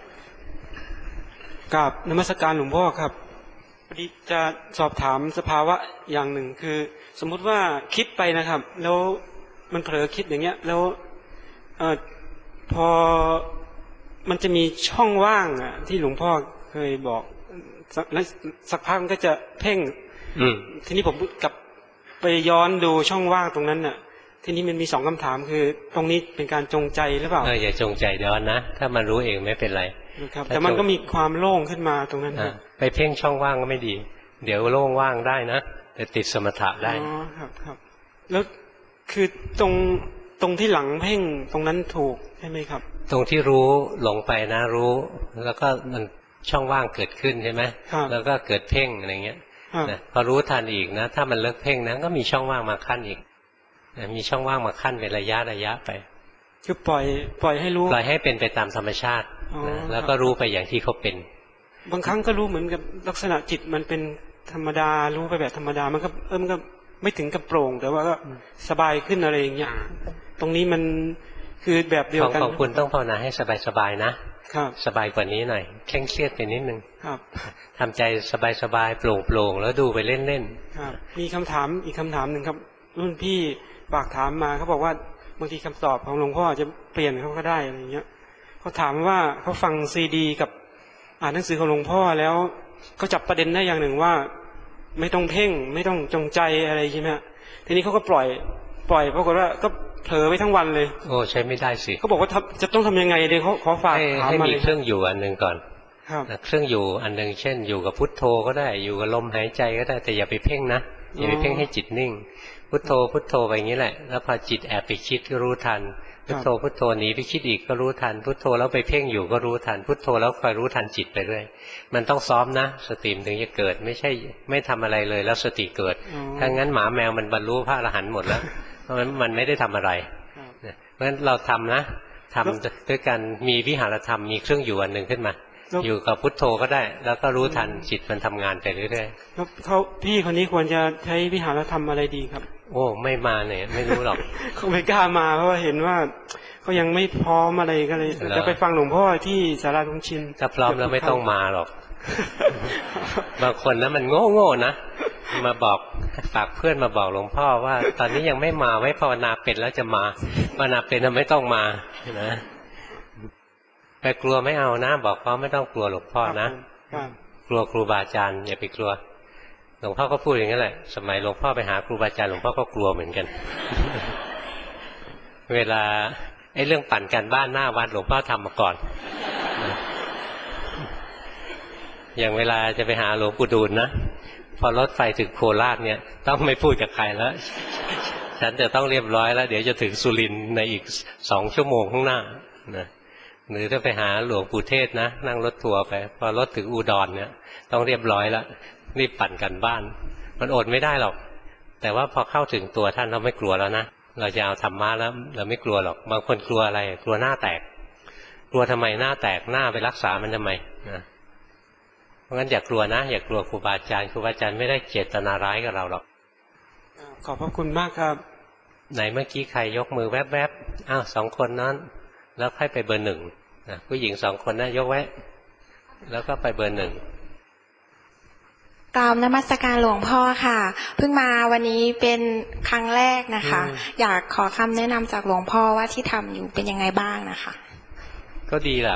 กับนมัสการหลวงพ่อครับพอดีจะสอบถามสภาวะอย่างหนึ่งคือสมมุติว่าคิดไปนะครับแล้วมันเผลอคิดอย่างเงี้ยแล้วพอมันจะมีช่องว่างที่หลวงพ่อเคยบอกแล้วสักพักมันก็จะเพ่งทีนี้ผมกลับไปย้อนดูช่องว่างตรงนั้นน่ะทีนี้มันมี2คำถามคือตรงนี้เป็นการจงใจหรือเปล่าอย่าจงใจย้อนนะถ้ามันรู้เองไม่เป็นไรครับแต่มันก็มีความโล่งขึ้นมาตรงนั้นไปเพ่งช่องว่างก็ไม่ดีเดี๋ยวโล่งว่างได้นะแต่ติดสมถะได้ครับแล้วคือตรงที่หลังเพ่งตรงนั้นถูกใช่ไหมครับตรงที่รู้หลงไปนะรู้แล้วก็มันช่องว่างเกิดขึ้นใช่ไหมแล้วก็เกิดเพ่งอะไรเงี้ยพอรู้ทันอีกนะถ้ามันเลิกเพ่งนะก็มีช่องว่างมาขั้นอีกมีช่องว่างมาขั้นเป็นระยะไปคือปล่อยให้รู้ปล่อยให้เป็นไปตามธรรมชาติแล้วก็รู้ไปอย่างที่เขาเป็นบางครั้งก็รู้เหมือนกับลักษณะจิตมันเป็นธรรมดารู้ไปแบบธรรมดามันก็มันก็ไม่ถึงกับโปร่งแต่ว่าก็สบายขึ้นอะไรอย่างเงี้ยตรงนี้มันคือแบบเดียวกันของคุณต้องภาวนาให้สบายๆนะครับสบายกว่านี้หน่อยเคร่งเครียดไปนิดนึงครับทำใจสบายๆโปร่งๆแล้วดูไปเล่นๆครับมีคำถามอีกคำถามหนึ่งครับรุ่นพี่ฝากถามมาเขาบอกว่าบางทีคำตอบของหลวงพ่อจะเปลี่ยนเขาก็ได้อะไรอย่างเงี้ยเขาถามว่าเขาฟังซีดีกับอ่านหนังสือของหลวงพ่อแล้วเขาจับประเด็นได้อย่างหนึ่งว่าไม่ต้องเพ่งไม่ต้องจงใจอะไรใช่ไหมทีนี้เขาก็ปล่อยปรากฏว่าก็เผลอไปทั้งวันเลยโอ้ใช้ไม่ได้สิเขาบอกว่าจะต้องทำยังไงเดี๋ยวเขาขอฝากถามมาเลยให้มีเครื่องอยู่อันหนึ่งก่อนเครื่องอยู่อันหนึ่งเช่นอยู่กับพุทโธก็ได้อยู่กับลมหายใจก็ได้แต่อย่าไปเพ่งนะอย่าไปเพ่งให้จิตนิ่งพุทโธพุทโธไปอย่างนี้แหละแล้วพอจิตแอบไปคิดก็รู้ทันพุทโธพุทโธหนีไปคิดอีกก็รู้ทันพุทโธแล้วไปเพ่งอยู่ก็รู้ทันพุทโธแล้วคอยรู้ทันจิตไปเรื่อยมันต้องซ้อมนะสติถึงจะเกิดไม่ใช่ไม่ทำอะไรเลยแล้วสติเกิดถ้างั้นหมาแมวมันบรรลุพระอรหันต์หมดแล้วเพราะมันไม่ได้ทำอะไรเพราะฉะนั้นเราทำนะทำด้วยกันมีวิหารธรรมมีเครื่องอยู่อันหนึ่งขึ้นมาอยู่กับพุทโธก็ได้แล้วก็รู้ทันจิตมันทำงานไปเรื่อยๆแล้วพี่คนนี้ควรจะใช้วิหารธรรมอะไรดีครับโอ้ไม่มาเนี่ยไม่รู้หรอกเขาไม่กล้ามาเพราะว่าเห็นว่าเขายังไม่พร้อมอะไรก็เลยจะไปฟังหลวงพ่อที่ศาลาลุงชินถ้าพร้อมแล้วไม่ต้องมาหรอกบางคนนะมันโง่นะมาบอกฝากเพื่อนมาบอกหลวงพ่อว่าตอนนี้ยังไม่มาไว้ภาวนาเป็นแล้วจะมาภาวนาเป็นไม่ต้องมานะไปกลัวไม่เอานะบอกเขาไม่ต้องกลัวหลวงพ่อนะกลัวครูบาอาจารย์อย่าไปกลัวหลวงพ่อก็พูดอย่างนั้นแหละสมัยหลวงพ่อไปหาครูบาอาจารย์หลวงพ่อก็กลัวเหมือนกัน เวลาไอ้เรื่องปั่นการบ้านหน้าวัดหลวงพ่อทำมาก่อนอย่างเวลาจะไปหาหลวงปู่ดูลนะพอรถไฟถึงโคราชเนี่ยต้องไม่พูดกับใครแล้วฉันจะต้องเรียบร้อยแล้วเดี๋ยวจะถึงสุรินทร์ในอีก2 ชั่วโมงข้างหน้านะหรือถ้าไปหาหลวงปู่เทศนะนั่งรถทัวร์ไปพอรถถึงอุดรเนี่ยต้องเรียบร้อยแล้วรีบปั่นกันบ้านมันอดไม่ได้หรอกแต่ว่าพอเข้าถึงตัวท่านเราไม่กลัวแล้วนะเราจะเอาธรรมะแล้วเราไม่กลัวหรอกบางคนกลัวอะไรกลัวหน้าแตกกลัวทำไมหน้าแตกหน้าไปรักษามันทำไมนะเพราะงั้นอย่ากลัวนะอย่ากลัวครูบาอาจารย์ครูบาอาจารย์ไม่ได้เจตนาร้ายกับเราหรอกขอบพระคุณมากครับไหนเมื่อกี้ใครยกมือแวบๆอ้าว2 คนนั้นแล้วค่อยไปเบอร์ 1นะผู้หญิง2 คนนะยกไว้แล้วก็ไปเบอร์ 1 กราบนมัสการหลวงพ่อค่ะเพิ่งมาวันนี้เป็นครั้งแรกนะคะอยากขอคำแนะนำจากหลวงพ่อว่าที่ทำอยู่เป็นยังไงบ้างนะคะก็ดีล่ะ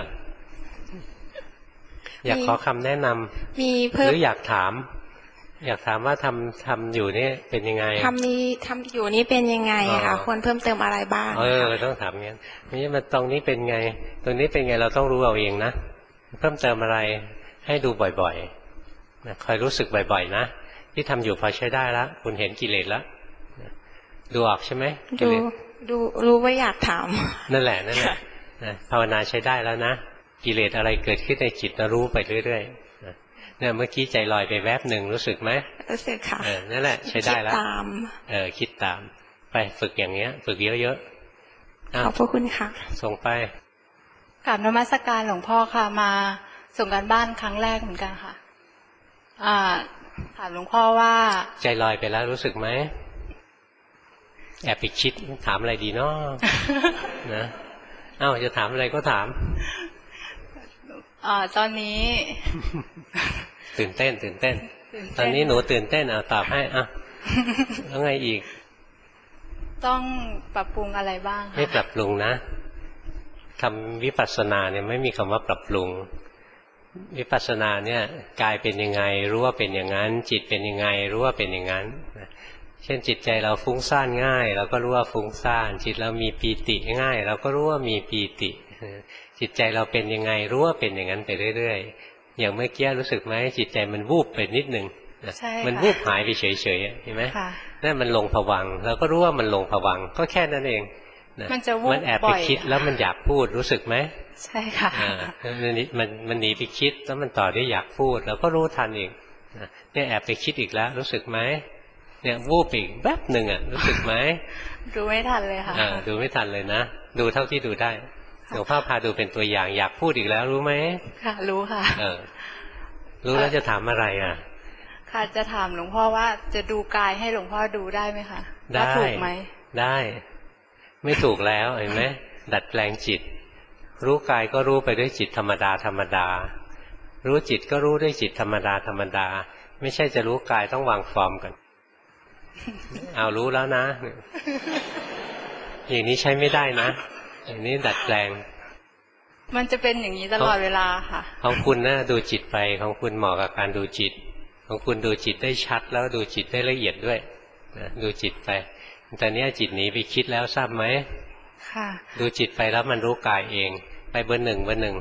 อยากขอคำแนะนำมีเพิ่มหรืออยากถามว่าทำอยู่นี่เป็นยังไงทำอยู่นี่เป็นยังไงคะควรเพิ่มเติมอะไรบ้างต้องถามงั้นไม่ใช่มันตรงนี้เป็นไงตรงนี้เป็นไงเราต้องรู้เอาเองนะเพิ่มเติมอะไรให้ดูบ่อยๆนะคอยรู้สึกบ่อยๆนะที่ทำอยู่พอใช้ได้แล้วคุณเห็นกิเลสแล้วดูออกใช่ไหมดูรู้ว่าอยากถามนั่นแหละภาวนาใช้ได้แล้วนะกิเลสอะไรเกิดขึ้นในจิตเรารู้ไปเรื่อยๆเนี่ยเมื่อกี้ใจลอยไปแวบหนึ่งรู้สึกไหมรู้สึกค่ะนั่นแหละใช้ได้แล้วคิดตามไปฝึกอย่างเงี้ยฝึกเยอะๆขอบพระคุณค่ะส่งไปกราบนมัสการหลวงพ่อค่ะมาส่งการบ้านครั้งแรกเหมือนกันค่ะถามหลวงพ่อว่าใจลอยไปแล้วรู้สึกไหมแอบไปคิดถามอะไรดีเนาะนะจะถามอะไรก็ถามตอนนี้ตื่นเต้นตอนนี้หนูตื่นเต้นตอบให้แล้วไงอีกต้องปรับปรุงอะไรบ้างไม่ปรับปรุงนะคำวิปัสสนาเนี่ยไม่มีคำว่าปรับปรุงวิปัสสนาเนี่ยกายเป็นยังไงรู้ว่าเป็นอย่างนั้นจิตเป็นยังไงรู้ว่าเป็นอย่างนั้นเช่นจิตใจเราฟุ้งซ่านง่ายเราก็รู้ว่าฟุ้งซ่านจิตเรามีปีติง่ายเราก็รู้ว่ามีปีติจิตใจเราเป็นยังไงรู้ว่าเป็นอย่างนั้นไปเรื่อยๆอย่างเมื่อกี้รู้สึกไหมจิตใจมันวูบไปนิดนึงมันวูบหายไปเฉยๆเห็นไหมนั่นมันลงภวังค์เราก็รู้ว่ามันลงภวังค์ก็แค่นั้นเองมันจะวูบบ่อยมันแอบไปคิดแล้วมันอยากพูดรู้สึกไหมใช่ค่ะมันหนีไปคิดแล้วมันต่อด้วยอยากพูดเราก็รู้ทันเองเนี่ยแอบไปคิดอีกแล้วรู้สึกไหมเนี่ยวูบอีกแป๊บหนึ่งรู้สึกไหมดูไม่ทันเลยค่ะดูไม่ทันเลยนะดูเท่าที่ดูได้หลวงพ่อพาดูเป็นตัวอย่างอยากพูดอีกแล้วรู้ไหมค่ะรู้ค่ะรู้แล้วจะถามอะไรค่ะจะถามหลวงพ่อว่าจะดูกายให้หลวงพ่อดูได้ไหมคะได้ถูกไหมได้ไม่ถูกแล้วเห็นไหมดัดแปลงจิตรู้กายก็รู้ไปด้วยจิตธรรมดารู้จิตก็รู้ด้วยจิตธรรมดาไม่ใช่จะรู้กายต้องวางฟอร์มกันเอารู้แล้วนะอย่างนี้ใช้ไม่ได้นะอย่างนี้ดัดแปลงมันจะเป็นอย่างนี้ตลอดเวลาค่ะของคุณนะดูจิตไปของคุณเหมาะกับการดูจิตของคุณดูจิตได้ชัดแล้วดูจิตได้ละเอียดด้วยนะดูจิตไปแต่เนี้ยจิตหนีไปคิดแล้วทราบไหมค่ะดูจิตไปแล้วมันรู้กายเองไปเบอร์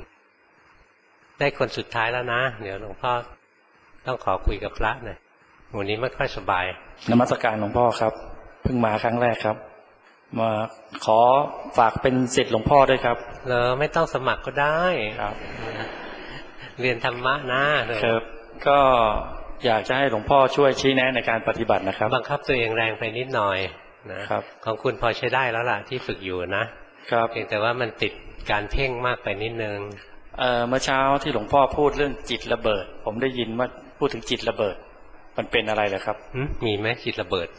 1ได้คนสุดท้ายแล้วนะเดี๋ยวหลวงพ่อต้องขอคุยกับพระหน่อยวันนี้ไม่ค่อยสบายนมัสการหลวงพ่อครับเพิ่งมาครั้งแรกครับมาขอฝากเป็นศิษย์หลวงพ่อด้วยครับไม่ต้องสมัครก็ได้ครับเรียนธรรมะนะครับก็อยากจะให้หลวงพ่อช่วยชี้แนะในการปฏิบัตินะครับบังคับตัวเองแรงไปนิดหน่อยนะครับของคุณพอใช้ได้แล้วล่ะที่ฝึกอยู่นะครับเพียงแต่ว่ามันติดการเพ่งมากไปนิดนึงเมื่อเช้าที่หลวงพ่อพูดเรื่องจิตระเบิดผมได้ยินว่าพูดถึงจิตระเบิดมันเป็นอะไรเหรอครับมีไหมจิตระเบิด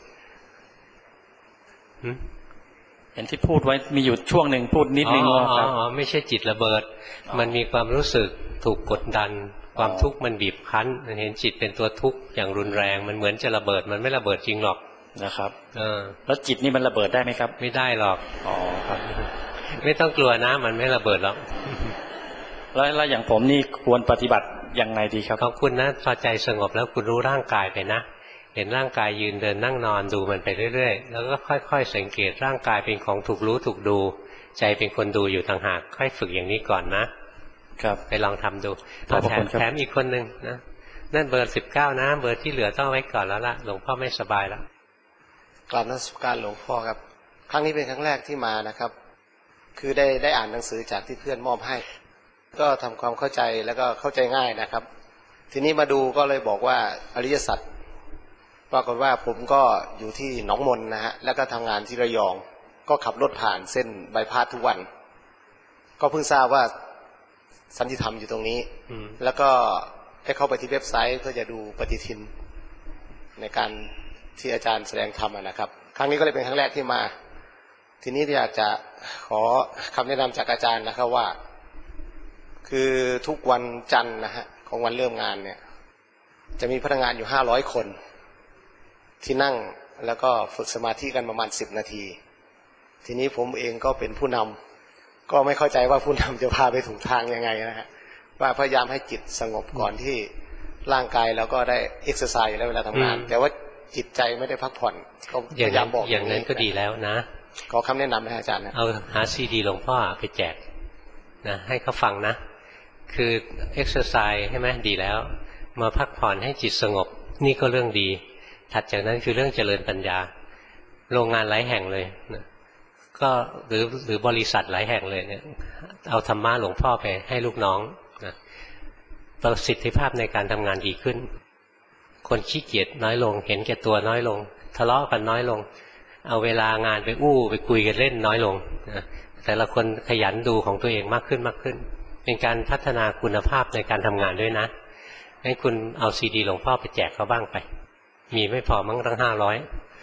เห็นที่พูดไว้มีอยู่ช่วงหนึ่งพูดนิดนึงว่าครับไม่ใช่จิตระเบิดมันมีความรู้สึกถูกกดดันความทุกข์มันบีบคั้นเห็นจิตเป็นตัวทุกข์อย่างรุนแรงมันเหมือนจะระเบิดมันไม่ระเบิดจริงหรอกนะครับแล้วจิตนี่มันระเบิดได้ไหมครับไม่ได้หรอกอ๋อครับไม่ต้องกลัวนะมันไม่ระเบิดหรอกแล้วอย่างผมนี่ควรปฏิบัติยังไงดีครับของคุณนะพอใจสงบแล้วคุณรู้ร่างกายไปนะเห็นร่างกายยืนเดินนั่งนอนดูมันไปเรื่อยๆแล้วก็ค่อยๆสังเกตร่างกายเป็นของถูกรู้ถูกดูใจเป็นคนดูอยู่ต่างหากค่อยฝึกอย่างนี้ก่อนนะครับไปลองทำดูแถมอีกคนนึงนะนั่นเบอร์19นะเบอร์ที่เหลือต้องไว้ก่อนแล้วล่ะหลวงพ่อไม่สบายแล้วกราบนมัสการหลวงพ่อครับครั้งนี้เป็นครั้งแรกที่มานะครับคือได้อ่านหนังสือจากที่เพื่อนมอบให้ก็ทำความเข้าใจแล้วก็เข้าใจง่ายนะครับทีนี้มาดูก็เลยบอกว่าอริยสัจปรากฏว่าผมก็อยู่ที่หนองมนนะฮะแล้วก็ทำงานที่ระยองก็ขับรถผ่านเส้นบายพาสทุกวันก็เพิ่งทราบว่าสันติธรรมอยู่ตรงนี้แล้วก็ได้เข้าไปที่เว็บไซต์เพื่อจะดูปฏิทินในการที่อาจารย์แสดงธรรมนะครับครั้งนี้ก็เลยเป็นครั้งแรกที่มาทีนี้อยากจะขอคำแนะนำจากอาจารย์นะครับว่าคือทุกวันจันทร์นะฮะของวันเริ่มงานเนี่ยจะมีพนักงานอยู่500คนที่นั่งแล้วก็ฝึกสมาธิกันประมาณ10 นาทีทีนี้ผมเองก็เป็นผู้นำก็ไม่เข้าใจว่าผู้นำจะพาไปถูกทางยังไงนะฮะว่าพยายามให้จิตสงบก่อนที่ร่างกายแล้วก็ได้เอ็กซ์เซอร์ไซส์แล้วเวลาทำงานแต่ว่าจิตใจไม่ได้พักผ่อนก็พยายามบอกอย่างนั้นก็ดีแล้วนะขอคำแนะนำให้อาจารย์นะเอาหาซีดีหลวงพ่อไปแจกนะให้เขาฟังนะคือเอ็กซ์เซอร์ไซส์ใช่ไหมดีแล้วมาพักผ่อนให้จิตสงบนี่ก็เรื่องดีถัดจากนั้นคือเรื่องเจริญปัญญาโรงงานหลายแห่งเลยนะก็หรือบริษัทหลายแห่งเลยเนี่ยเอาธรรมะหลวงพ่อไปให้ลูกน้องนะประสิทธิภาพในการทำงานดีขึ้นคนขี้เกียจน้อยลงเห็นแก่ตัวน้อยลงทะเลาะกันน้อยลงเอาเวลางานไปไปคุยกันเล่นน้อยลงนะแต่ละคนขยันดูของตัวเองมากขึ้นเป็นการพัฒนาคุณภาพในการทำงานด้วยนะให้คุณเอาซีดีหลวงพ่อไปแจกเขาบ้างไปมีไม่พอมั้งตั้ง500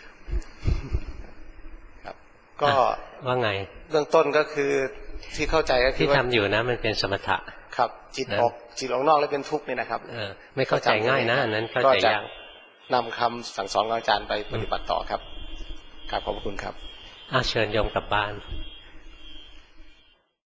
ครับก็ว่าไงเบื้องต้นก็คือที่เข้าใจก็คือที่ทำอยู่นะมันเป็นสมถะครับจิตออกนอกแล้วเป็นทุกข์นี่นะครับไม่เข้าใจง่ายนะอันนั้นเข้าใจยากนำคำสั่งสอนของอาจารย์ไปปฏิบัติต่อครับขอบคุณครับเชิญโยมกลับบ้าน